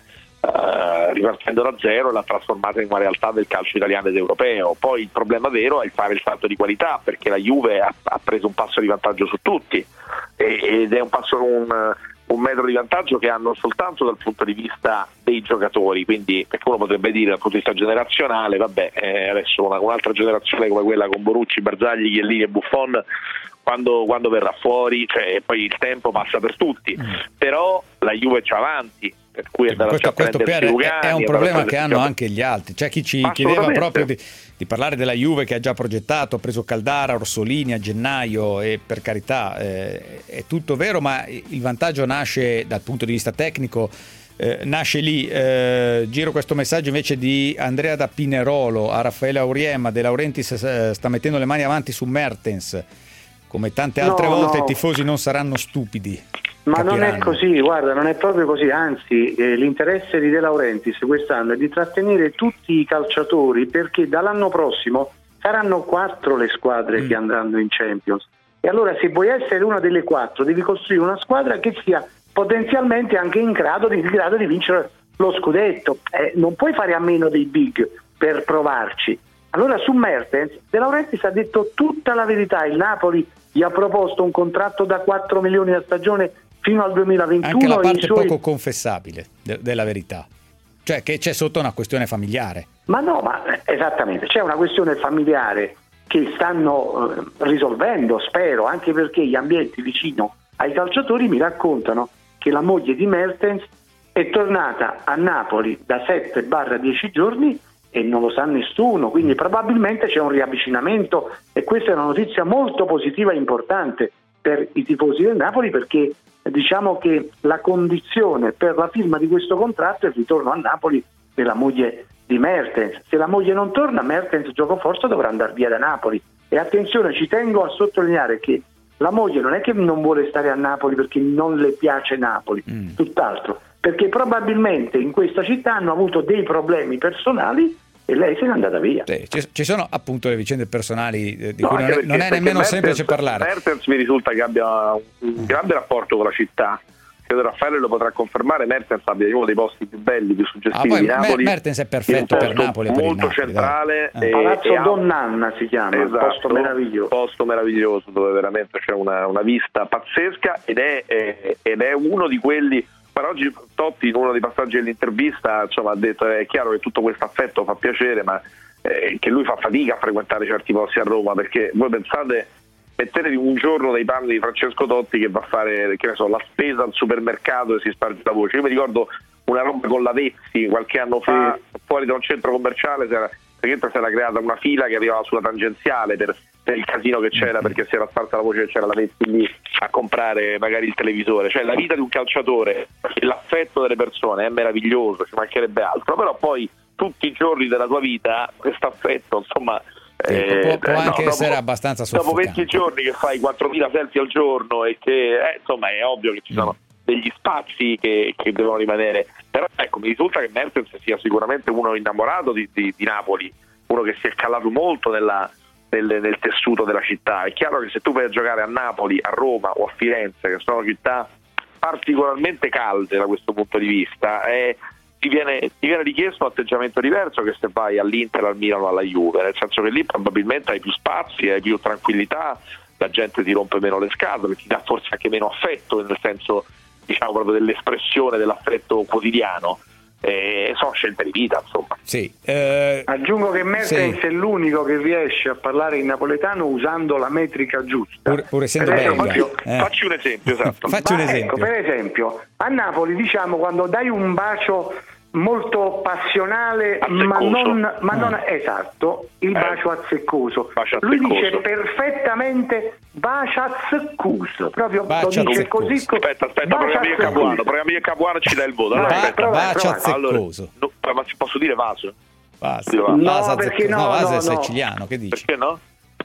uh, ripartendo da zero, l'ha trasformata in una realtà del calcio italiano ed europeo. Poi il problema vero è il fare il salto di qualità, perché la Juve ha, ha preso un passo di vantaggio su tutti, e, ed è un passo un, un metro di vantaggio che hanno soltanto dal punto di vista dei giocatori, quindi perché uno potrebbe dire dal punto di vista generazionale, vabbè, eh, adesso una, un'altra generazione come quella con Bonucci, Barzagli, Chiellini e Buffon, quando, quando verrà fuori, cioè, poi il tempo passa per tutti, mm. però la Juve c'è avanti, per cui è questo, questo per Lugani, è un problema che hanno anche gli altri. C'è chi ci chiedeva proprio di, di parlare della Juve che ha già progettato, ha preso Caldara, Orsolini a gennaio, e per carità eh, è tutto vero, ma il vantaggio nasce dal punto di vista tecnico, eh, nasce lì. Eh, giro questo messaggio invece di Andrea da Pinerolo a Raffaele Auriemma: De Laurentiis eh, sta mettendo le mani avanti su Mertens, come tante altre no, volte no. I tifosi non saranno stupidi. Ma Capiranno. Non è così, guarda, non è proprio così, anzi eh, l'interesse di De Laurentiis quest'anno è di trattenere tutti i calciatori, perché dall'anno prossimo saranno quattro le squadre mm. che andranno in Champions, e allora se vuoi essere una delle quattro devi costruire una squadra che sia potenzialmente anche in grado di, in grado di vincere lo scudetto, eh, non puoi fare a meno dei big per provarci. Allora su Mertens De Laurentiis ha detto tutta la verità, il Napoli gli ha proposto un contratto da quattro milioni a stagione fino al duemilaventuno. Anche la parte suoi... poco confessabile de- della verità, cioè che c'è sotto una questione familiare. Ma no, ma esattamente, c'è una questione familiare che stanno eh, risolvendo, spero, anche perché gli ambienti vicino ai calciatori mi raccontano che la moglie di Mertens è tornata a Napoli da sette dieci giorni e non lo sa nessuno, quindi probabilmente c'è un riavvicinamento, e questa è una notizia molto positiva e importante per i tifosi del Napoli, perché diciamo che la condizione per la firma di questo contratto è il ritorno a Napoli della moglie di Mertens. Se la moglie non torna, Mertens gioco forza dovrà andare via da Napoli. E attenzione, ci tengo a sottolineare che la moglie non è che non vuole stare a Napoli perché non le piace Napoli, mm. tutt'altro, perché probabilmente in questa città hanno avuto dei problemi personali e lei se n'è andata via. Sì, ci, ci sono appunto le vicende personali eh, di no, cui non è, non è nemmeno Mertens, semplice parlare. Mertens mi risulta che abbia un grande rapporto con la città, credo Raffaele lo potrà confermare. Mertens abbia uno dei posti più belli, più suggestivi ah, poi, di Napoli. Mertens è perfetto per Napoli e per molto il Napoli, centrale, eh. e, Palazzo e ha... Donnanna si chiama, esatto, un posto meraviglioso, posto meraviglioso dove veramente c'è una, una vista pazzesca, ed è, è, ed è uno di quelli. Ma oggi Totti in uno dei passaggi dell'intervista insomma ha detto è chiaro che tutto questo affetto fa piacere, ma eh, che lui fa fatica a frequentare certi posti a Roma, perché voi pensate, mettetevi un giorno nei panni di Francesco Totti che va a fare, che ne so, la spesa al supermercato e si sparge la voce. Io mi ricordo una roba con la Vezzi qualche anno fa, sì. fuori da un centro commerciale si era, si era creata una fila che arrivava sulla tangenziale per, per il casino che c'era, perché si era sparsa la voce che c'era la Vezzi lì a comprare magari il televisore. Cioè la vita di un calciatore e l'affetto delle persone è meraviglioso, ci mancherebbe altro, però poi tutti i giorni della tua vita questo affetto insomma sì, eh, può, può anche no, essere dopo, abbastanza soffocante. Dopo venti giorni che fai quattromila selfie al giorno e che eh, insomma è ovvio che ci sono degli spazi che, che devono rimanere, però ecco, mi risulta che Mertens sia sicuramente uno innamorato di, di, di Napoli, uno che si è calato molto nella, nel, nel tessuto della città. È chiaro che se tu vai a giocare a Napoli, a Roma o a Firenze, che sono città particolarmente calde da questo punto di vista, eh, ti viene, ti viene richiesto un atteggiamento diverso che se vai all'Inter, al Milano o alla Juve, nel senso che lì probabilmente hai più spazi, hai più tranquillità, la gente ti rompe meno le scatole, ti dà forse anche meno affetto, nel senso diciamo proprio dell'espressione dell'affetto quotidiano. Eh, sono scelte di vita, insomma. Sì, eh, aggiungo che Mertens sì. è l'unico che riesce a parlare in napoletano usando la metrica giusta, pur, pur essendo belga. Faccio, eh. facci un esempio, esatto. Facci un esempio. Ecco, per esempio a Napoli diciamo quando dai un bacio molto passionale ma non, ma non eh. esatto, il bacio eh. azzeccoso. Bacio lui azzeccoso. dice perfettamente bacio azzeccoso, proprio bacio lo dice azzeccoso. così. Aspetta, aspetta, proviamo il Capuano, proviamo il Capuano e ci dai il voto. Allora, ba- aspetta, bacio azzeccoso. Allora, no, ma posso dire vaso? Vaso. No, vaso perché no, no, vaso no, è no. siciliano, che dici? Perché no?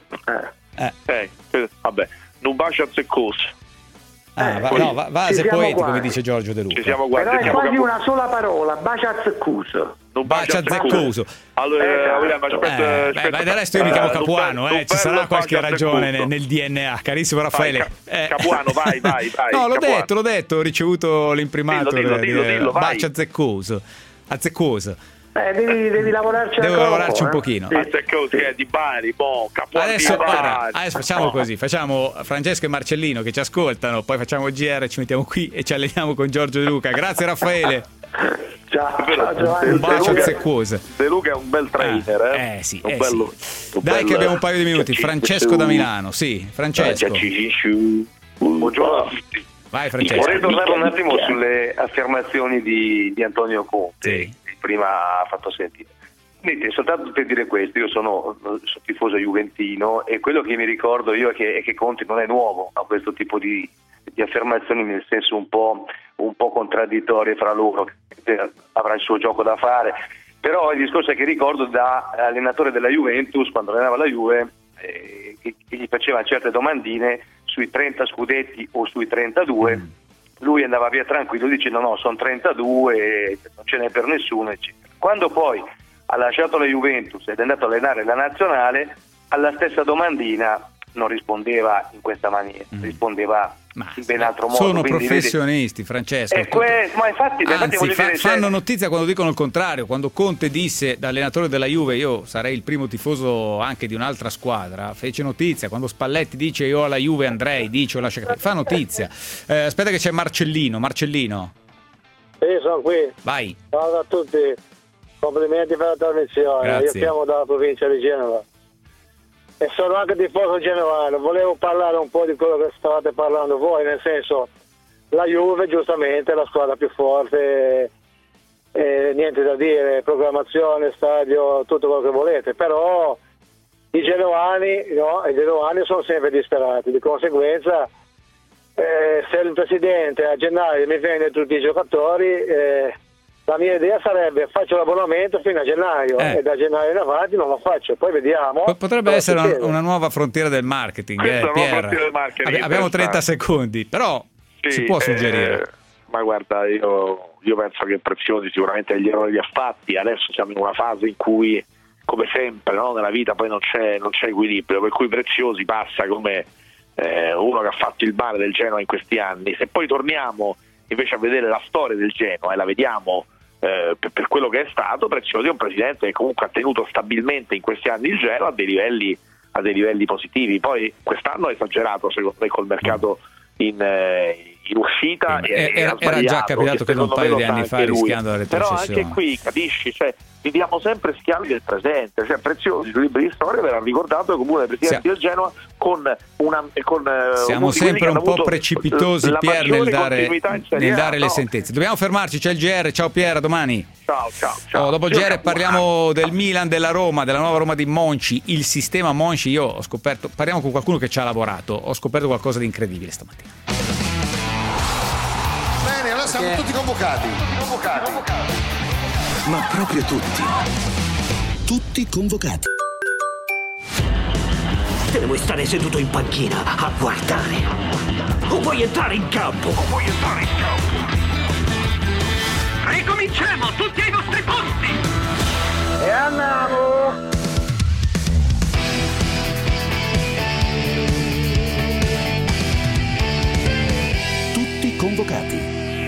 Eh. Eh. Eh, vabbè, un bacio azzeccoso. Ah, eh, va, poi, no, va, vaso è poetico, come dice Giorgio De Luca. Ci siamo guardi, però è siamo quasi capu- una sola parola, bacio azzeccoso. Non bacio azzeccoso. Allora, esatto. William, aspetta, Eh, aspetta, beh, del resto io mi chiamo eh, Capuano, eh, ci sarà qualche ragione nel, nel nel D N A, carissimo Raffaele. Vai, eh. Capuano, vai, vai, vai. No, l'ho Capuano. detto, l'ho detto, ho ricevuto l'imprimato Dillo, dillo, dillo, dillo, vai. bacio azzeccoso. Azzeccoso. Eh, devi, devi lavorarci Devo ancora lavorarci un po', pochino. eh. Azzeccoso è di Bari, boh, capo Adesso, di Bari. guarda, adesso facciamo così, facciamo Francesco e Marcellino che ci ascoltano, poi facciamo il G R, ci mettiamo qui e ci alleniamo con Giorgio De Luca. Grazie Raffaele. Ciao, ciao Giovanni. Un bacio azzeccoso. De Luca è un bel trainer, eh? Eh sì, un eh bello, sì. un Dai bel- che abbiamo un paio di minuti. Francesco da Milano, sì, Francesco. Buongiorno a tutti. Vai Francesco. Vorrei tornare un attimo sulle affermazioni di, di Antonio Conte, Sì. che prima ha fatto sentire. Niente, soltanto per dire questo, io sono, sono tifoso juventino e quello che mi ricordo io è che, è che Conte non è nuovo a questo tipo di, di affermazioni, nel senso un po', un po' contraddittorie fra loro, avrà il suo gioco da fare, però il discorso è che ricordo da allenatore della Juventus, quando allenava la Juve, eh, che, che gli faceva certe domandine sui trenta scudetti o sui trentadue, lui andava via tranquillo dicendo no, sono trentadue, non ce n'è per nessuno, eccetera. Quando poi ha lasciato la Juventus ed è andato a allenare la nazionale, alla stessa domandina non rispondeva in questa maniera, mm. rispondeva Ma in ben altro modo. sono Quindi, professionisti, Francesco. vedi, è que- ma infatti, infatti Anzi, voglio fa- dire, cioè- fanno notizia quando dicono il contrario. Quando Conte disse da allenatore della Juve io sarei il primo tifoso anche di un'altra squadra, fece notizia. Quando Spalletti dice io alla Juve andrei, dice o lascia capire, fa notizia. Eh, aspetta che c'è Marcellino, Marcellino. Sì, sono qui. Vai. Ciao a tutti, complimenti per la trasmissione. Grazie. Io chiamo dalla provincia di Genova e sono anche tifoso genovano. Volevo parlare un po' di quello che stavate parlando voi, nel senso, la Juve giustamente è la squadra più forte, eh, niente da dire, programmazione, stadio, tutto quello che volete, però i genovani, no, i genovani sono sempre disperati, di conseguenza eh, se il presidente a gennaio mi vende tutti i giocatori, eh, la mia idea sarebbe faccio l'abbonamento fino a gennaio Eh. e da gennaio in avanti non lo faccio, poi vediamo. P- Potrebbe cosa essere una, succede. una nuova frontiera del marketing, Questa eh, è una nuova Pierre. frontiera del marketing, Abbi- abbiamo trenta interessante. secondi, però Sì, si può suggerire. eh, ma guarda, io, io penso che Preziosi sicuramente gli errori li ha fatti. Adesso siamo in una fase in cui, come sempre, no, nella vita poi non c'è, non c'è equilibrio, per cui Preziosi passa come eh, uno che ha fatto il male del Genoa in questi anni. Se poi torniamo invece a vedere la storia del Genoa e la vediamo eh, per, per quello che è stato, Preziosi è un presidente che comunque ha tenuto stabilmente in questi anni il Genoa a dei livelli, a dei livelli positivi. Poi quest'anno è esagerato secondo me col mercato in, eh, in uscita, Eh, e- era- e ha era sbagliato, già capitato che credo un secondo paio me di lo sa anni fa, anche lui. rischiando la Però retrocessione. anche qui capisci, cioè viviamo sempre schiavi del presente, cioè Preziosi sui libri di storia verrà ricordato come uno dei presidenti Sì. del Genoa con una con eh, Siamo uno di quelli sempre che un hanno po' avuto precipitosi, la Pier, nel maggiore dare, continuità in Serie nel A, dare le no? sentenze. Dobbiamo fermarci, c'è il G R. Ciao Pier, a domani. Ciao, ciao, ciao. Oh, dopo il G R parliamo del Milan, della Roma, della nuova Roma di Monchi, il sistema Monchi. Io ho scoperto, parliamo con qualcuno che ci ha lavorato, ho scoperto qualcosa di incredibile stamattina. Bene, allora siamo tutti convocati. Convocati. Ma proprio tutti. Tutti convocati. Te ne vuoi stare seduto in panchina a guardare? O vuoi entrare in campo? O vuoi entrare in campo? Ricominciamo, tutti ai vostri posti! E andiamo! Tutti convocati.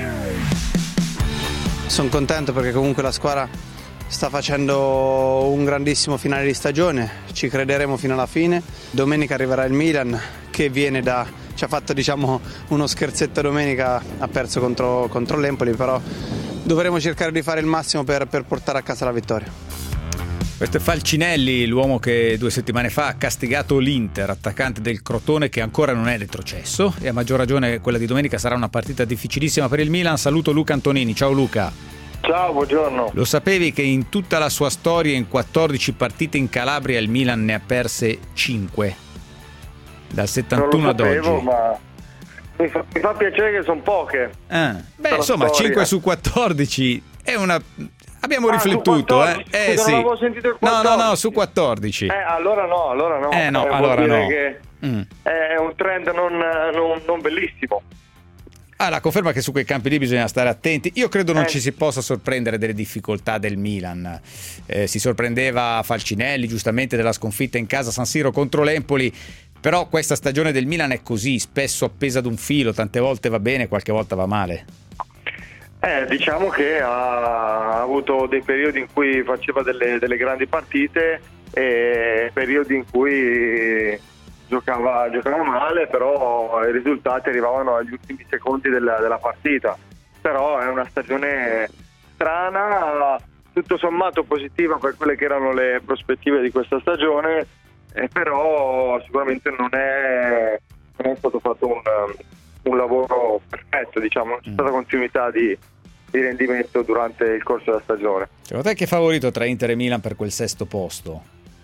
Sono contento perché comunque la squadra sta facendo un grandissimo finale di stagione, ci crederemo fino alla fine. Domenica arriverà il Milan che viene da, ci ha fatto diciamo uno scherzetto domenica, ha perso contro, contro l'Empoli, però dovremo cercare di fare il massimo per, per portare a casa la vittoria. Questo è Falcinelli, l'uomo che due settimane fa ha castigato l'Inter, attaccante del Crotone che ancora non è retrocesso, e a maggior ragione quella di domenica sarà una partita difficilissima per il Milan. Saluto Luca Antonini. Ciao Luca. Ciao, buongiorno. Lo sapevi che in tutta la sua storia, in quattordici partite in Calabria, il Milan ne ha perse cinque? Dal settantuno ad Non lo sapevo, oggi. ma mi fa, mi fa piacere che sono poche. Ah, beh, La insomma, storia. cinque su quattordici è una... Abbiamo Ah, riflettuto, su quattordici? eh? Eh Scusa, sì. non avevo sentito il No, no, no, quattordici. su quattordici. Eh, allora no, allora no. Eh, no, vuol allora dire no. che Mm. è un trend non, non, non bellissimo. Ah, la conferma che su quei campi lì bisogna stare attenti. Io credo non Eh. ci si possa sorprendere delle difficoltà del Milan. Eh, si sorprendeva Falcinelli giustamente della sconfitta in casa a San Siro contro l'Empoli, però questa stagione del Milan è così, spesso appesa ad un filo, tante volte va bene, qualche volta va male. Eh, diciamo che ha avuto dei periodi in cui faceva delle, delle grandi partite e periodi in cui giocava, giocava male, però i risultati arrivavano agli ultimi secondi della, della partita. Però è una stagione strana, tutto sommato positiva per quelle che erano le prospettive di questa stagione, eh, però sicuramente non è, non è stato fatto un, un lavoro perfetto, diciamo, non c'è stata continuità di, di rendimento durante il corso della stagione. Secondo te chi è favorito tra Inter e Milan per quel sesto posto?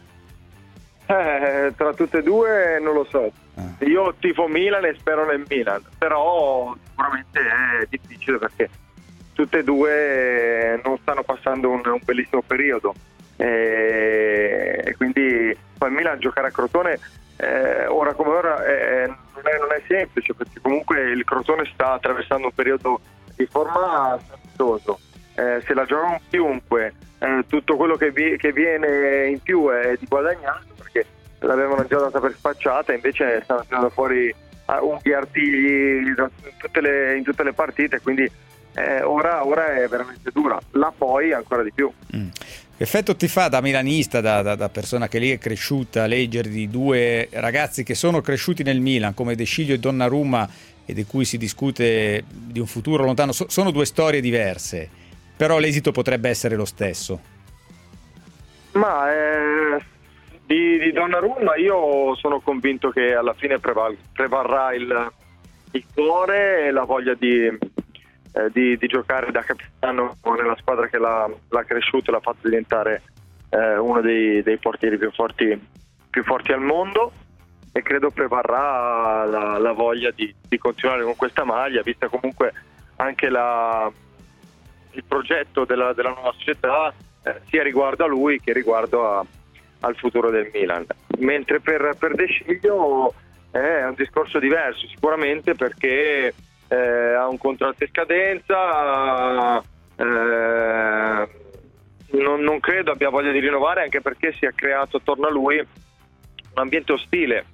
Eh, tra tutte e due non lo so. Ah. Io tifo Milan e spero nel Milan, però sicuramente è difficile perché tutte e due non stanno passando un, un bellissimo periodo e, e quindi poi il Milan giocare a Crotone eh, ora come ora eh, non, è, non è semplice, perché comunque il Crotone sta attraversando un periodo di forma strepitoso. Eh, se la gioca un chiunque, eh, tutto quello che, vi, che viene in più è di guadagnato, perché l'avevano già data per spacciata, invece stanno tirando fuori uh, unghi e artigli in tutte le, in tutte le partite, quindi eh, ora, ora è veramente dura, là poi ancora di più. Mm. Che effetto ti fa da milanista, da, da, da persona che lì è cresciuta, leggere di due ragazzi che sono cresciuti nel Milan come De Sciglio e Donnarumma e di cui si discute di un futuro lontano? So, sono due storie diverse, però l'esito potrebbe essere lo stesso. Ma eh, di, di Donnarumma io sono convinto che alla fine preval- prevarrà il, il cuore e la voglia di, eh, di, di giocare da capitano nella squadra che l'ha, l'ha cresciuto e l'ha fatto diventare eh, uno dei, dei portieri più forti, più forti al mondo, e credo prevarrà la, la voglia di, di continuare con questa maglia, vista comunque anche la, il progetto della, della nuova società, eh, sia riguardo a lui che riguardo a, al futuro del Milan. Mentre per, per De Sciglio è un discorso diverso sicuramente, perché eh, ha un contratto in scadenza, eh, non, non credo abbia voglia di rinnovare, anche perché si è creato attorno a lui un ambiente ostile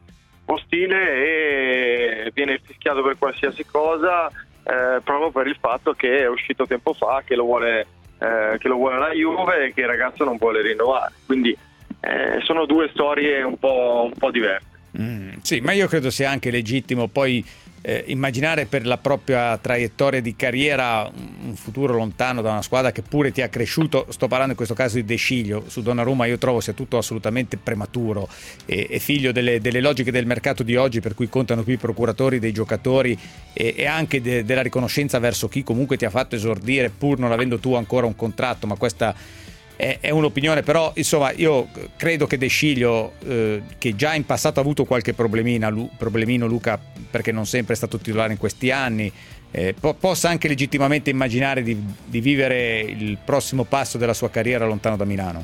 ostile e viene fischiato per qualsiasi cosa, eh, proprio per il fatto che è uscito tempo fa che lo vuole, eh, che lo vuole la Juve e che il ragazzo non vuole rinnovare, quindi eh, sono due storie un po', un po' diverse. Mm, sì, ma io credo sia anche legittimo poi eh, immaginare per la propria traiettoria di carriera un futuro lontano da una squadra che pure ti ha cresciuto. Sto parlando in questo caso di De Sciglio. Su Donnarumma io trovo sia tutto assolutamente prematuro e, e figlio delle, delle logiche del mercato di oggi, per cui contano più i procuratori dei giocatori e, e anche de, della riconoscenza verso chi comunque ti ha fatto esordire pur non avendo tu ancora un contratto, ma questa è un'opinione. Però insomma io credo che De Sciglio, eh, che già in passato ha avuto qualche problemina, lu, problemino Luca, perché non sempre è stato titolare in questi anni, eh, po- possa anche legittimamente immaginare di, di vivere il prossimo passo della sua carriera lontano da Milano.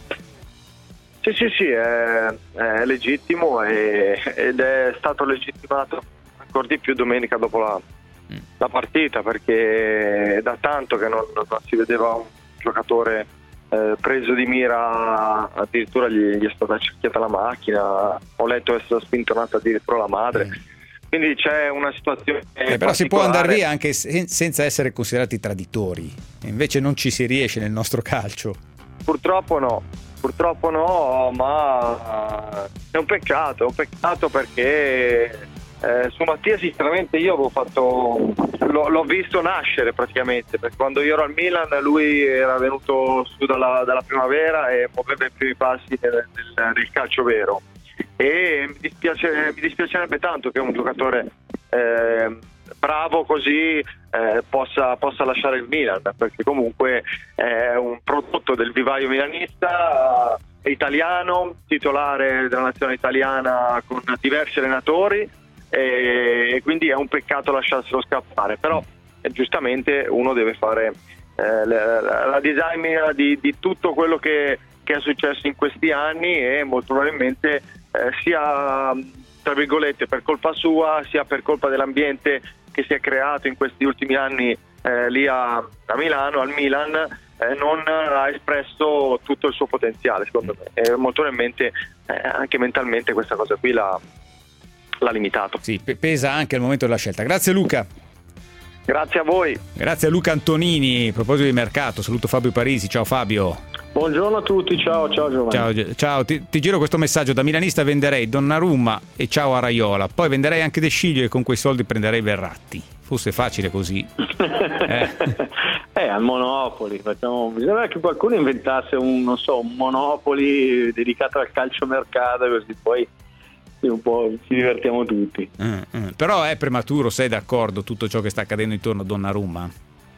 Sì sì sì, è, è legittimo e, ed è stato legittimato ancora di più domenica dopo la, mm. la partita, perché da tanto che non, non si vedeva un giocatore Eh, preso di mira, addirittura gli, gli è stata cerchiata la macchina, ho letto che è stata spintonata addirittura la madre, mm. quindi c'è una situazione eh, però si può andare via anche sen- senza essere considerati traditori, invece non ci si riesce nel nostro calcio. Purtroppo no, purtroppo no, ma è un peccato, è un peccato perché Eh, su Mattia sinceramente io avevo fatto l'ho, l'ho visto nascere praticamente, perché quando io ero al Milan lui era venuto su dalla, dalla primavera e muoveva i primi passi del, del, del calcio vero, e mi dispiace, mi dispiacerebbe tanto che un giocatore eh, bravo così eh, possa, possa lasciare il Milan, perché comunque è un prodotto del vivaio milanista, eh, italiano, titolare della nazionale italiana con diversi allenatori, e quindi è un peccato lasciarselo scappare. Però eh, giustamente uno deve fare eh, la, la disamina di, di tutto quello che, che è successo in questi anni, e molto probabilmente eh, sia tra virgolette per colpa sua sia per colpa dell'ambiente che si è creato in questi ultimi anni eh, lì a, a Milano, al Milan, eh, non ha espresso tutto il suo potenziale, secondo me, e molto probabilmente eh, anche mentalmente questa cosa qui l'ha l'ha limitato. Sì, pesa anche al momento della scelta. Grazie Luca. Grazie a voi. Grazie a Luca Antonini. A proposito di mercato, saluto Fabio Parisi. Ciao Fabio. Buongiorno a tutti, ciao, ciao Giovanni. Ciao, ciao. Ti, ti giro questo messaggio: da milanista venderei Donnarumma e ciao a Raiola, poi venderei anche De Sciglio e con quei soldi prenderei Verratti. Fosse facile così. eh. eh, al Monopoli, facciamo... bisogna che qualcuno inventasse un, non so, un Monopoli dedicato al calciomercato, così poi un po' ci divertiamo tutti. Mm, mm. Però è prematuro, sei d'accordo, tutto ciò che sta accadendo intorno a Donnarumma?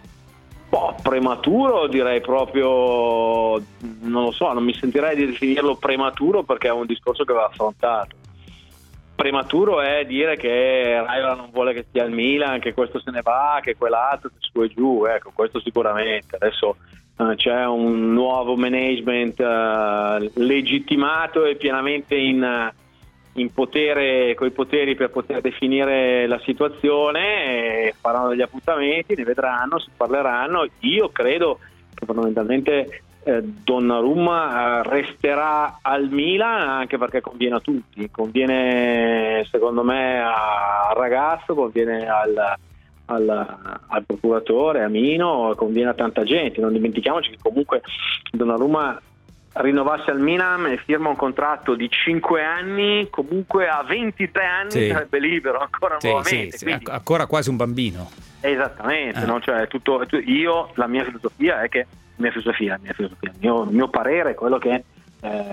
Boh, prematuro direi proprio, non lo so, non mi sentirei di definirlo prematuro perché è un discorso che va affrontato. Prematuro è dire che Raiola non vuole che stia al Milan, che questo se ne va, che quell'altro, che su e giù, ecco, questo sicuramente. Adesso uh, c'è un nuovo management uh, legittimato e pienamente in... in potere, coi poteri per poter definire la situazione, e faranno degli appuntamenti, ne vedranno, si parleranno. Io credo che fondamentalmente eh, Donnarumma resterà al Milan, anche perché conviene a tutti, conviene secondo me al ragazzo, conviene al, al, al procuratore, a Mino, conviene a tanta gente. Non dimentichiamoci che comunque Donnarumma rinnovasse al Milan e firma un contratto di cinque anni, comunque a ventitré anni sì. sarebbe libero ancora sì, nuovamente. Sì, quindi... sì. ancora quasi un bambino. Esattamente, eh. no? Cioè, tutto, io, la mia filosofia è che, mia filosofia, mia filosofia, il mio, il mio parere è quello che eh,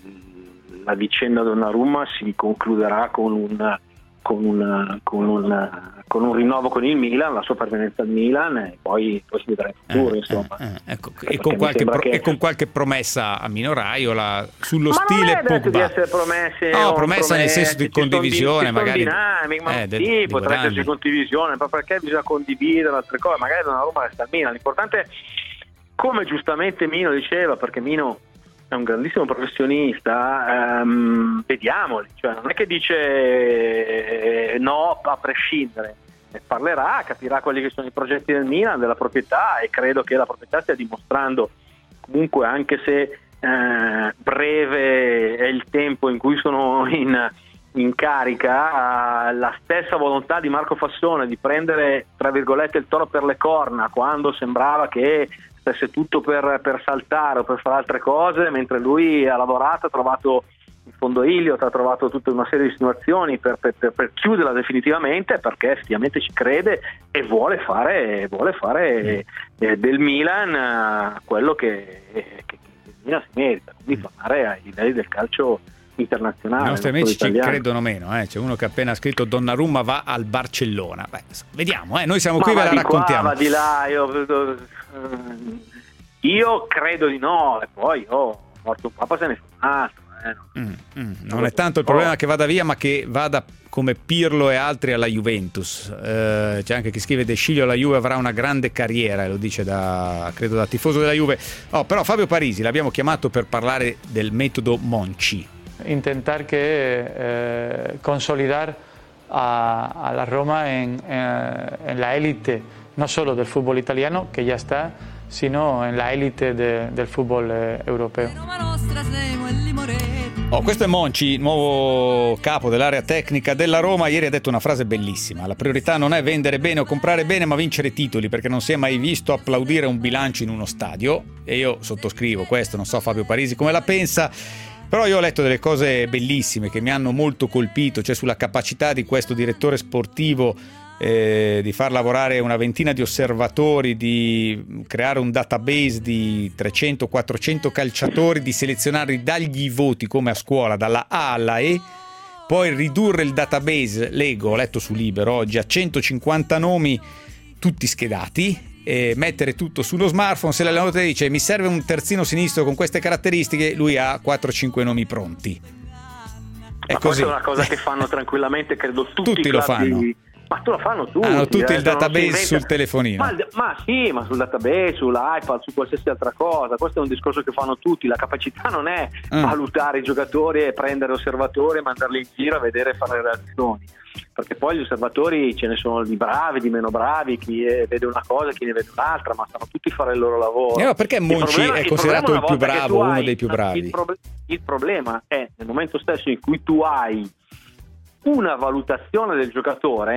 la vicenda Donnarumma si concluderà con un con un, con, un, con un rinnovo con il Milan, la sua permanenza al Milan, e poi, poi si vedrà in futuro, eh, insomma. Eh, eh, ecco, e, con qualche pro, che... e con qualche promessa a Mino Raiola sullo ma stile non è detto Pogba. di essere promesse, no, promessa promesse, nel senso di condivisione, di, magari dinamiche, ma eh, de, sì, potrebbe esserci condivisione, ma perché bisogna condividere altre cose, magari da una Roma resta al Milan. L'importante, come giustamente Mino diceva, perché Mino è un grandissimo professionista, ehm, vediamoli, cioè non è che dice eh, no a prescindere, parlerà, capirà quelli che sono i progetti del Milan, della proprietà, e credo che la proprietà stia dimostrando comunque, anche se eh, breve è il tempo in cui sono in, in carica, la stessa volontà di Marco Fassone di prendere tra virgolette il toro per le corna quando sembrava che stesse tutto per, per saltare o per fare altre cose, mentre lui ha lavorato, ha trovato il fondo Iliot, ha trovato tutta una serie di situazioni per, per, per, per chiuderla definitivamente, perché effettivamente ci crede e vuole fare, vuole fare eh, del Milan eh, quello che, che, che il Milan si merita, quindi tornare ai livelli del calcio internazionale. I nostri amici ci credono meno, eh? C'è uno che ha appena scritto Donnarumma va al Barcellona. Beh, vediamo, eh? Noi siamo ma qui, ve la di raccontiamo. Qua, va di là, io, io credo di no, e poi oh, morto un papa se ne fa un altro. Eh, no. mm, mm, non è tanto il problema oh. che vada via, ma che vada come Pirlo e altri alla Juventus. Eh, c'è anche chi scrive De Sciglio alla Juve avrà una grande carriera, e lo dice da, credo da tifoso della Juve. Oh, però Fabio Parisi l'abbiamo chiamato per parlare del metodo Monchi. Intentar que eh, consolidar a, a la Roma en, en, en la élite, no solo del fútbol italiano, que ya está, sino en la élite de, del fútbol eh, europeo. Oh, questo è Monchi, nuovo capo dell'area tecnica della Roma. Ieri ha detto una frase bellissima: la priorità non è vendere bene o comprare bene, ma vincere titoli, perché non si è mai visto applaudire un bilancio in uno stadio. E io sottoscrivo questo, non so Fabio Parisi come la pensa. Però io ho letto delle cose bellissime che mi hanno molto colpito, cioè sulla capacità di questo direttore sportivo eh, di far lavorare una ventina di osservatori, di creare un database di trecento quattrocento calciatori, di selezionarli, dargli i voti come a scuola, dalla A alla E, poi ridurre il database, leggo, ho letto su Libero oggi, a centocinquanta nomi tutti schedati, e mettere tutto sullo smartphone. Se l'allenatore dice mi serve un terzino sinistro con queste caratteristiche, lui ha quattro cinque nomi pronti. È ma così. Questa è una cosa che fanno tranquillamente, credo tutti, tutti i lo club fanno. Di... Ma tu lo fanno tutti. Hanno tutti eh, il database inventa... sul telefonino. Ma, ma sì, ma sul database, sull'iPad, su qualsiasi altra cosa. Questo è un discorso che fanno tutti. La capacità non è mm. valutare i giocatori e prendere osservatori e mandarli in giro a vedere e fare reazioni. Perché poi gli osservatori ce ne sono di bravi, di meno bravi, chi vede una cosa, chi ne vede un'altra, ma sanno tutti fare il loro lavoro. Eh, perché Monchi è considerato il più bravo, uno dei più bravi? Il, prob- il problema è nel momento stesso in cui tu hai una valutazione del giocatore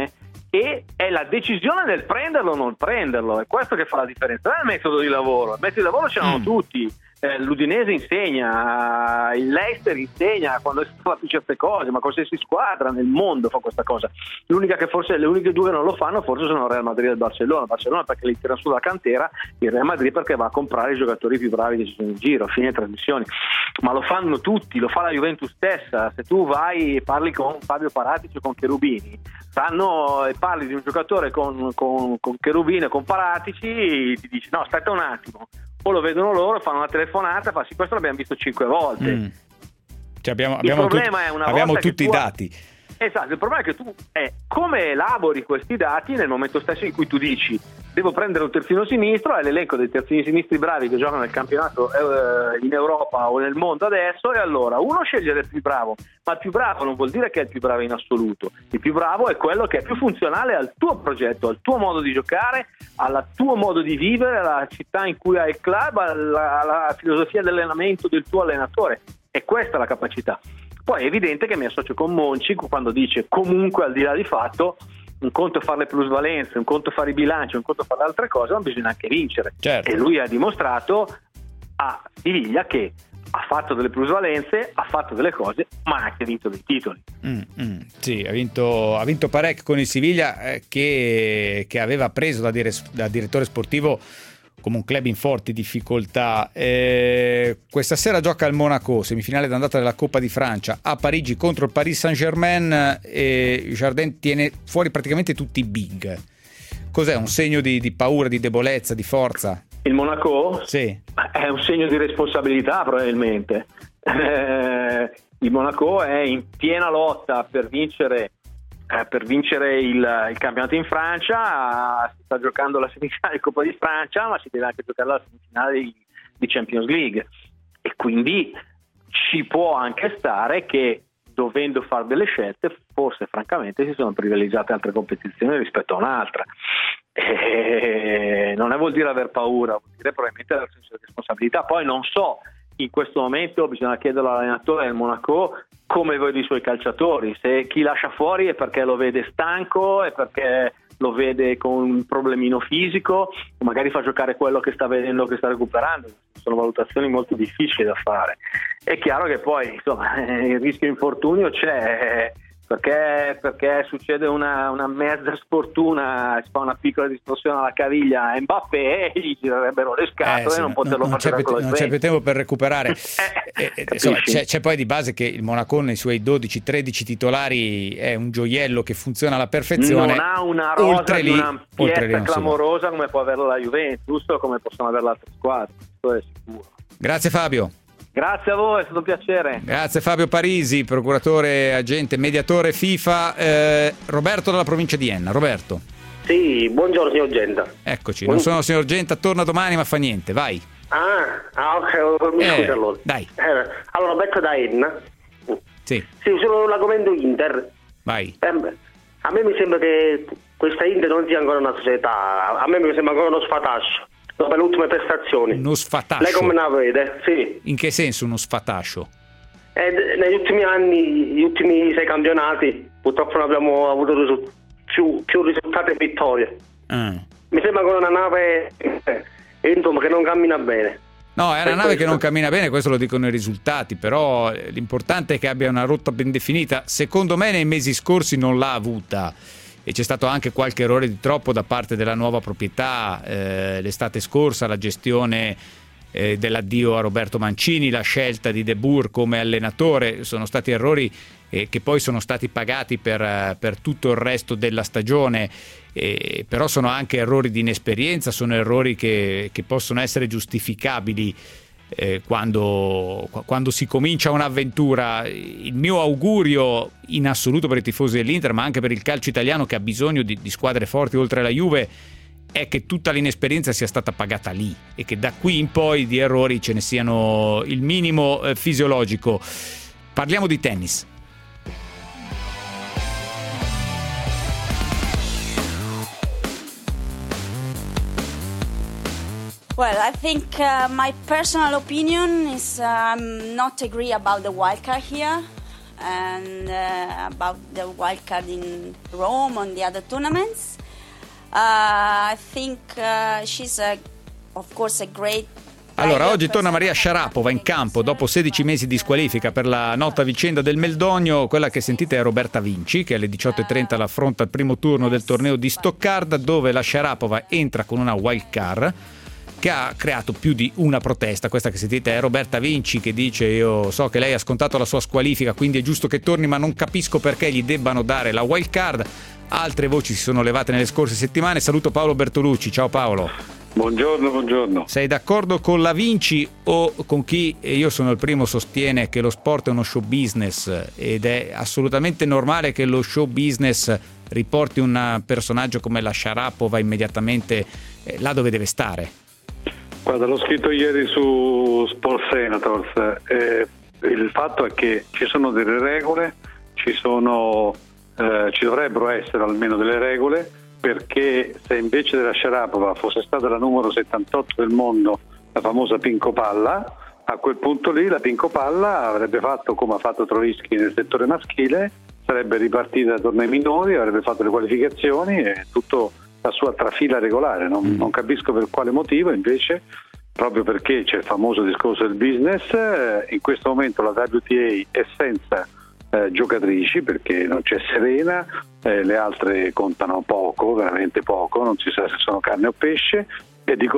e è la decisione del prenderlo o non prenderlo, è questo che fa la differenza, non è il metodo di lavoro, il metodo di lavoro ce l'hanno mm. tutti. Eh, l'Udinese insegna, il Leicester insegna quando si fa certe cose, ma qualsiasi squadra nel mondo fa questa cosa. L'unica che forse, le uniche due che non lo fanno forse sono il Real Madrid e il Barcellona. Il Barcellona perché li tira sulla cantera, il Real Madrid perché va a comprare i giocatori più bravi che ci sono in giro, fine trasmissioni. Ma lo fanno tutti, lo fa la Juventus stessa. Se tu vai e parli con Fabio Paratici o con Cherubini, sanno e parli di un giocatore con, con, con Cherubini e con Paratici, ti dici no, aspetta un attimo. O lo vedono loro, fanno una telefonata, fa sì, questo l'abbiamo visto cinque volte. Mm. Cioè abbiamo abbiamo, il problema tut- è una abbiamo volta tutti i tu dati. Esatto, il problema è che tu è come elabori questi dati nel momento stesso in cui tu dici devo prendere un terzino sinistro, hai l'elenco dei terzini sinistri bravi che giocano nel campionato eh, in Europa o nel mondo adesso, e allora uno sceglie il più bravo, ma il più bravo non vuol dire che è il più bravo in assoluto, il più bravo è quello che è più funzionale al tuo progetto, al tuo modo di giocare, al tuo modo di vivere, alla città in cui hai il club, alla, alla filosofia dell'allenamento del tuo allenatore. E questa è la capacità. Poi è evidente che mi associo con Monci quando dice comunque al di là di fatto un conto è fare le plusvalenze, un conto è fare i bilanci, un conto è fare altre cose, ma bisogna anche vincere. Certo. E lui ha dimostrato a Siviglia che ha fatto delle plusvalenze, ha fatto delle cose, ma ha anche vinto dei titoli. Mm, mm, sì, ha vinto, ha vinto parecchio con il Siviglia eh, che, che aveva preso da, dire, da direttore sportivo come un club in forti difficoltà. Eh, questa sera gioca al Monaco, semifinale d'andata della Coppa di Francia, a Parigi contro il Paris Saint-Germain, e Jardin tiene fuori praticamente tutti i big. Cos'è? Un segno di, di paura, di debolezza, di forza? Il Monaco? Sì. È un segno di responsabilità probabilmente. Eh, il Monaco è in piena lotta per vincere Eh, per vincere il, il campionato in Francia, si sta giocando la semifinale di Coppa di Francia, ma si deve anche giocare la semifinale di, di Champions League, e quindi ci può anche stare che dovendo fare delle scelte forse francamente si sono privilegiate altre competizioni rispetto a un'altra, e non è vuol dire aver paura, vuol dire probabilmente aver senso di responsabilità. Poi non so, in questo momento bisogna chiederlo all'allenatore del Monaco come vede i suoi calciatori, se chi lascia fuori è perché lo vede stanco, è perché lo vede con un problemino fisico, o magari fa giocare quello che sta vedendo, che sta recuperando. Sono valutazioni molto difficili da fare. È chiaro che poi insomma il rischio infortunio c'è, perché perché succede una, una mezza sfortuna, si fa una piccola distorsione alla caviglia a Mbappé e gli girerebbero le scatole eh, sì, e non poterlo non fare c'è, più, non c'è più tempo per recuperare. eh, eh, insomma, c'è, c'è poi di base che il Monaco nei suoi dodici tredici titolari è un gioiello che funziona alla perfezione, non ha una rosa oltre di lì, un'ampiezza clamorosa come può averla la Juventus o come possono averla altre squadre, questo è sicuro. Grazie Fabio. Grazie a voi, è stato un piacere. Grazie Fabio Parisi, procuratore agente mediatore FIFA. eh, Roberto dalla provincia di Enna. Roberto. Sì, buongiorno signor Genta. Eccoci, non sono signor Genta, torna domani ma fa niente, vai. Ah, ah ok, mi eh, scusi allora. Dai. Eh, allora, becco da Enna. Sì. Sì, sono l'argomento Inter. Vai. Eh, a me mi sembra che questa Inter non sia ancora una società, a me mi sembra ancora uno sfatascio. Dopo le ultime prestazioni. Uno sfatascio? Lei come la vede? Sì. In che senso uno sfatascio? Eh, negli ultimi anni, gli ultimi sei campionati, purtroppo non abbiamo avuto risu- più, più risultati e vittorie. Mm. Mi sembra ancora una nave eh, insomma, che non cammina bene. No, è una per nave questo. che non cammina bene, questo lo dicono i risultati, però l'importante è che abbia una rotta ben definita. Secondo me nei mesi scorsi non l'ha avuta. E c'è stato anche qualche errore di troppo da parte della nuova proprietà eh, l'estate scorsa, la gestione eh, dell'addio a Roberto Mancini, la scelta di De Boer come allenatore, sono stati errori eh, che poi sono stati pagati per, per tutto il resto della stagione, eh, però sono anche errori di inesperienza, sono errori che, che possono essere giustificabili Eh, quando, quando si comincia un'avventura. Il mio augurio in assoluto per i tifosi dell'Inter, ma anche per il calcio italiano che ha bisogno di, di squadre forti oltre alla Juve, è che tutta l'inesperienza sia stata pagata lì e che da qui in poi di errori ce ne siano il minimo eh, fisiologico. Parliamo di tennis. Well, I think uh, my personal opinion is uh, I'm not agree about the wild card here and uh, about the wild card in Rome on the other tournaments. Uh, I think uh, she's a, of course, a great. Allora, oggi torna Maria Sharapova in campo dopo sedici mesi di squalifica per la nota vicenda del Meldonio. Quella che sentite è Roberta Vinci, che alle diciotto e trenta l'affronta al primo turno del torneo di Stoccarda, dove la Sharapova entra con una wild card che ha creato più di una protesta. Questa che sentite è Roberta Vinci, che dice: io so che lei ha scontato la sua squalifica, quindi è giusto che torni, ma non capisco perché gli debbano dare la wild card. Altre voci si sono levate nelle scorse settimane. Saluto Paolo Bertolucci. Ciao Paolo. Buongiorno, buongiorno. Sei d'accordo con la Vinci o con chi, e io sono il primo, sostiene che lo sport è uno show business ed è assolutamente normale che lo show business riporti un personaggio come la Sharapova immediatamente eh, là dove deve stare? Guarda, l'ho scritto ieri su Sport Senators. Eh, il fatto è che ci sono delle regole, ci sono eh, ci dovrebbero essere almeno delle regole, perché se invece della Sharapova fosse stata la numero settantotto del mondo, la famosa Pinco Palla, a quel punto lì la Pinco Palla avrebbe fatto come ha fatto Troisky nel settore maschile, sarebbe ripartita da tornei minori, avrebbe fatto le qualificazioni e tutto la sua trafila regolare. Non, mm. non capisco per quale motivo invece, proprio perché c'è il famoso discorso del business, eh, in questo momento la W T A è senza Eh, giocatrici, perché non c'è Serena, eh, le altre contano poco, veramente poco, non si sa se sono carne o pesce, e di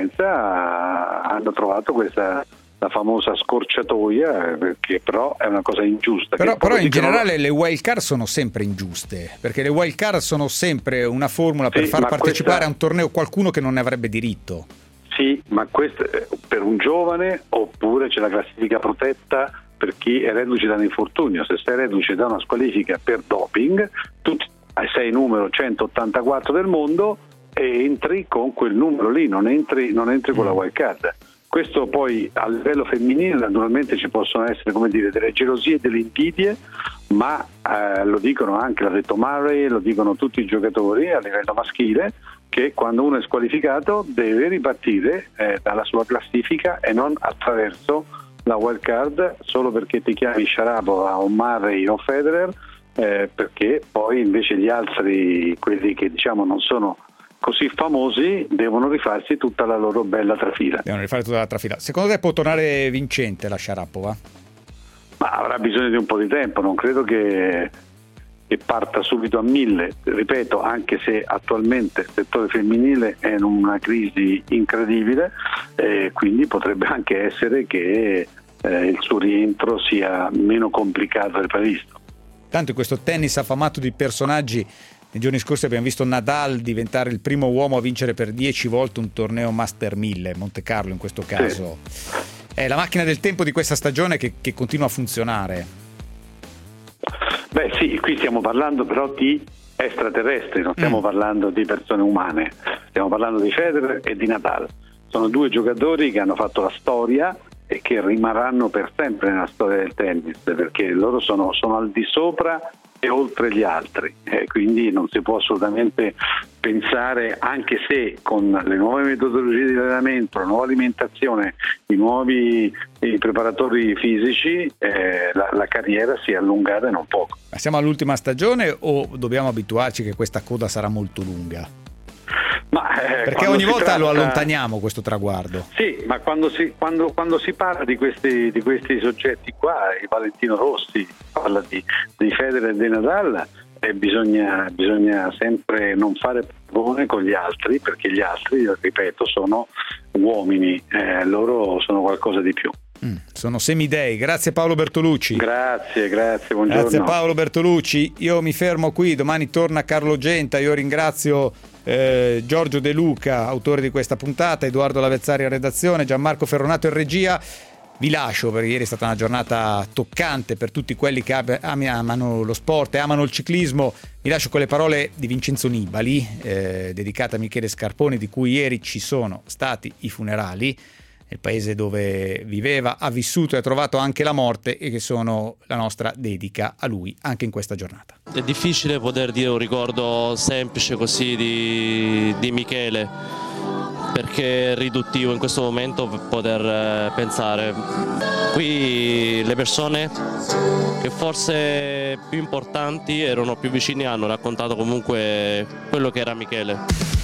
conseguenza hanno trovato questa la famosa scorciatoia, perché però è una cosa ingiusta. Però, che però in dicono... generale le wild card sono sempre ingiuste, perché le wild card sono sempre una formula per sì, far partecipare questa... a un torneo qualcuno che non ne avrebbe diritto. Sì, ma questo per un giovane, oppure c'è la classifica protetta per chi è reduce da un infortunio. Se sei reduce da una squalifica per doping, tu sei numero centottantaquattro del mondo e entri con quel numero lì, non entri, non entri con la wild card. Questo poi a livello femminile naturalmente ci possono essere, come dire, delle gelosie e delle invidie, ma eh, lo dicono anche, l'ha detto Murray, lo dicono tutti i giocatori a livello maschile, che quando uno è squalificato deve ripartire eh, dalla sua classifica e non attraverso la wild card solo perché ti chiami Sharapova o Murray o Federer, eh, perché poi invece gli altri, quelli che diciamo non sono così famosi, devono rifarsi tutta la loro bella trafila. Devono rifare tutta la trafila. Secondo te può tornare vincente la Sharapova? Ma avrà bisogno di un po' di tempo, non credo che, che parta subito a mille, ripeto, anche se attualmente il settore femminile è in una crisi incredibile, eh, quindi potrebbe anche essere che eh, il suo rientro sia meno complicato del previsto. Tanto in questo tennis affamato di personaggi, nei giorni scorsi abbiamo visto Nadal diventare il primo uomo a vincere per dieci volte un torneo Master mille, Monte Carlo in questo caso. Sì. È la macchina del tempo di questa stagione che, che continua a funzionare. Beh sì, qui stiamo parlando però di extraterrestri, non stiamo mm. parlando di persone umane, stiamo parlando di Federer e di Nadal. Sono due giocatori che hanno fatto la storia e che rimarranno per sempre nella storia del tennis, perché loro sono, sono al di sopra e oltre gli altri, eh, quindi non si può assolutamente pensare, anche se con le nuove metodologie di allenamento, la nuova alimentazione, i nuovi i preparatori fisici, eh, la, la carriera si è allungata e non poco. Ma siamo all'ultima stagione o dobbiamo abituarci che questa coda sarà molto lunga? Ma, eh, perché ogni volta tratta... lo allontaniamo questo traguardo. Sì, ma quando si, quando, quando si parla di questi, di questi soggetti qua, il Valentino Rossi parla di, di Federer e di Nadal, eh, bisogna, bisogna sempre non fare paragone con gli altri, perché gli altri, ripeto, sono uomini, eh, loro sono qualcosa di più. Mm, sono semidei. Grazie Paolo Bertolucci. Grazie, grazie, buongiorno. Grazie Paolo Bertolucci. Io mi fermo qui, domani torna Carlo Genta. Io ringrazio eh, Giorgio De Luca, autore di questa puntata, Edoardo Lavezzari a redazione, Gianmarco Ferronato in regia. Vi lascio, perché ieri è stata una giornata toccante per tutti quelli che amano lo sport e amano il ciclismo. Vi lascio con le parole di Vincenzo Nibali, eh, dedicate a Michele Scarponi, di cui ieri ci sono stati i funerali. Il paese dove viveva, ha vissuto e ha trovato anche la morte, e che sono la nostra dedica a lui anche in questa giornata. È difficile poter dire un ricordo semplice così di, di Michele. perché è riduttivo in questo momento poter pensare. Qui le persone che forse più importanti erano più vicini hanno raccontato comunque quello che era Michele.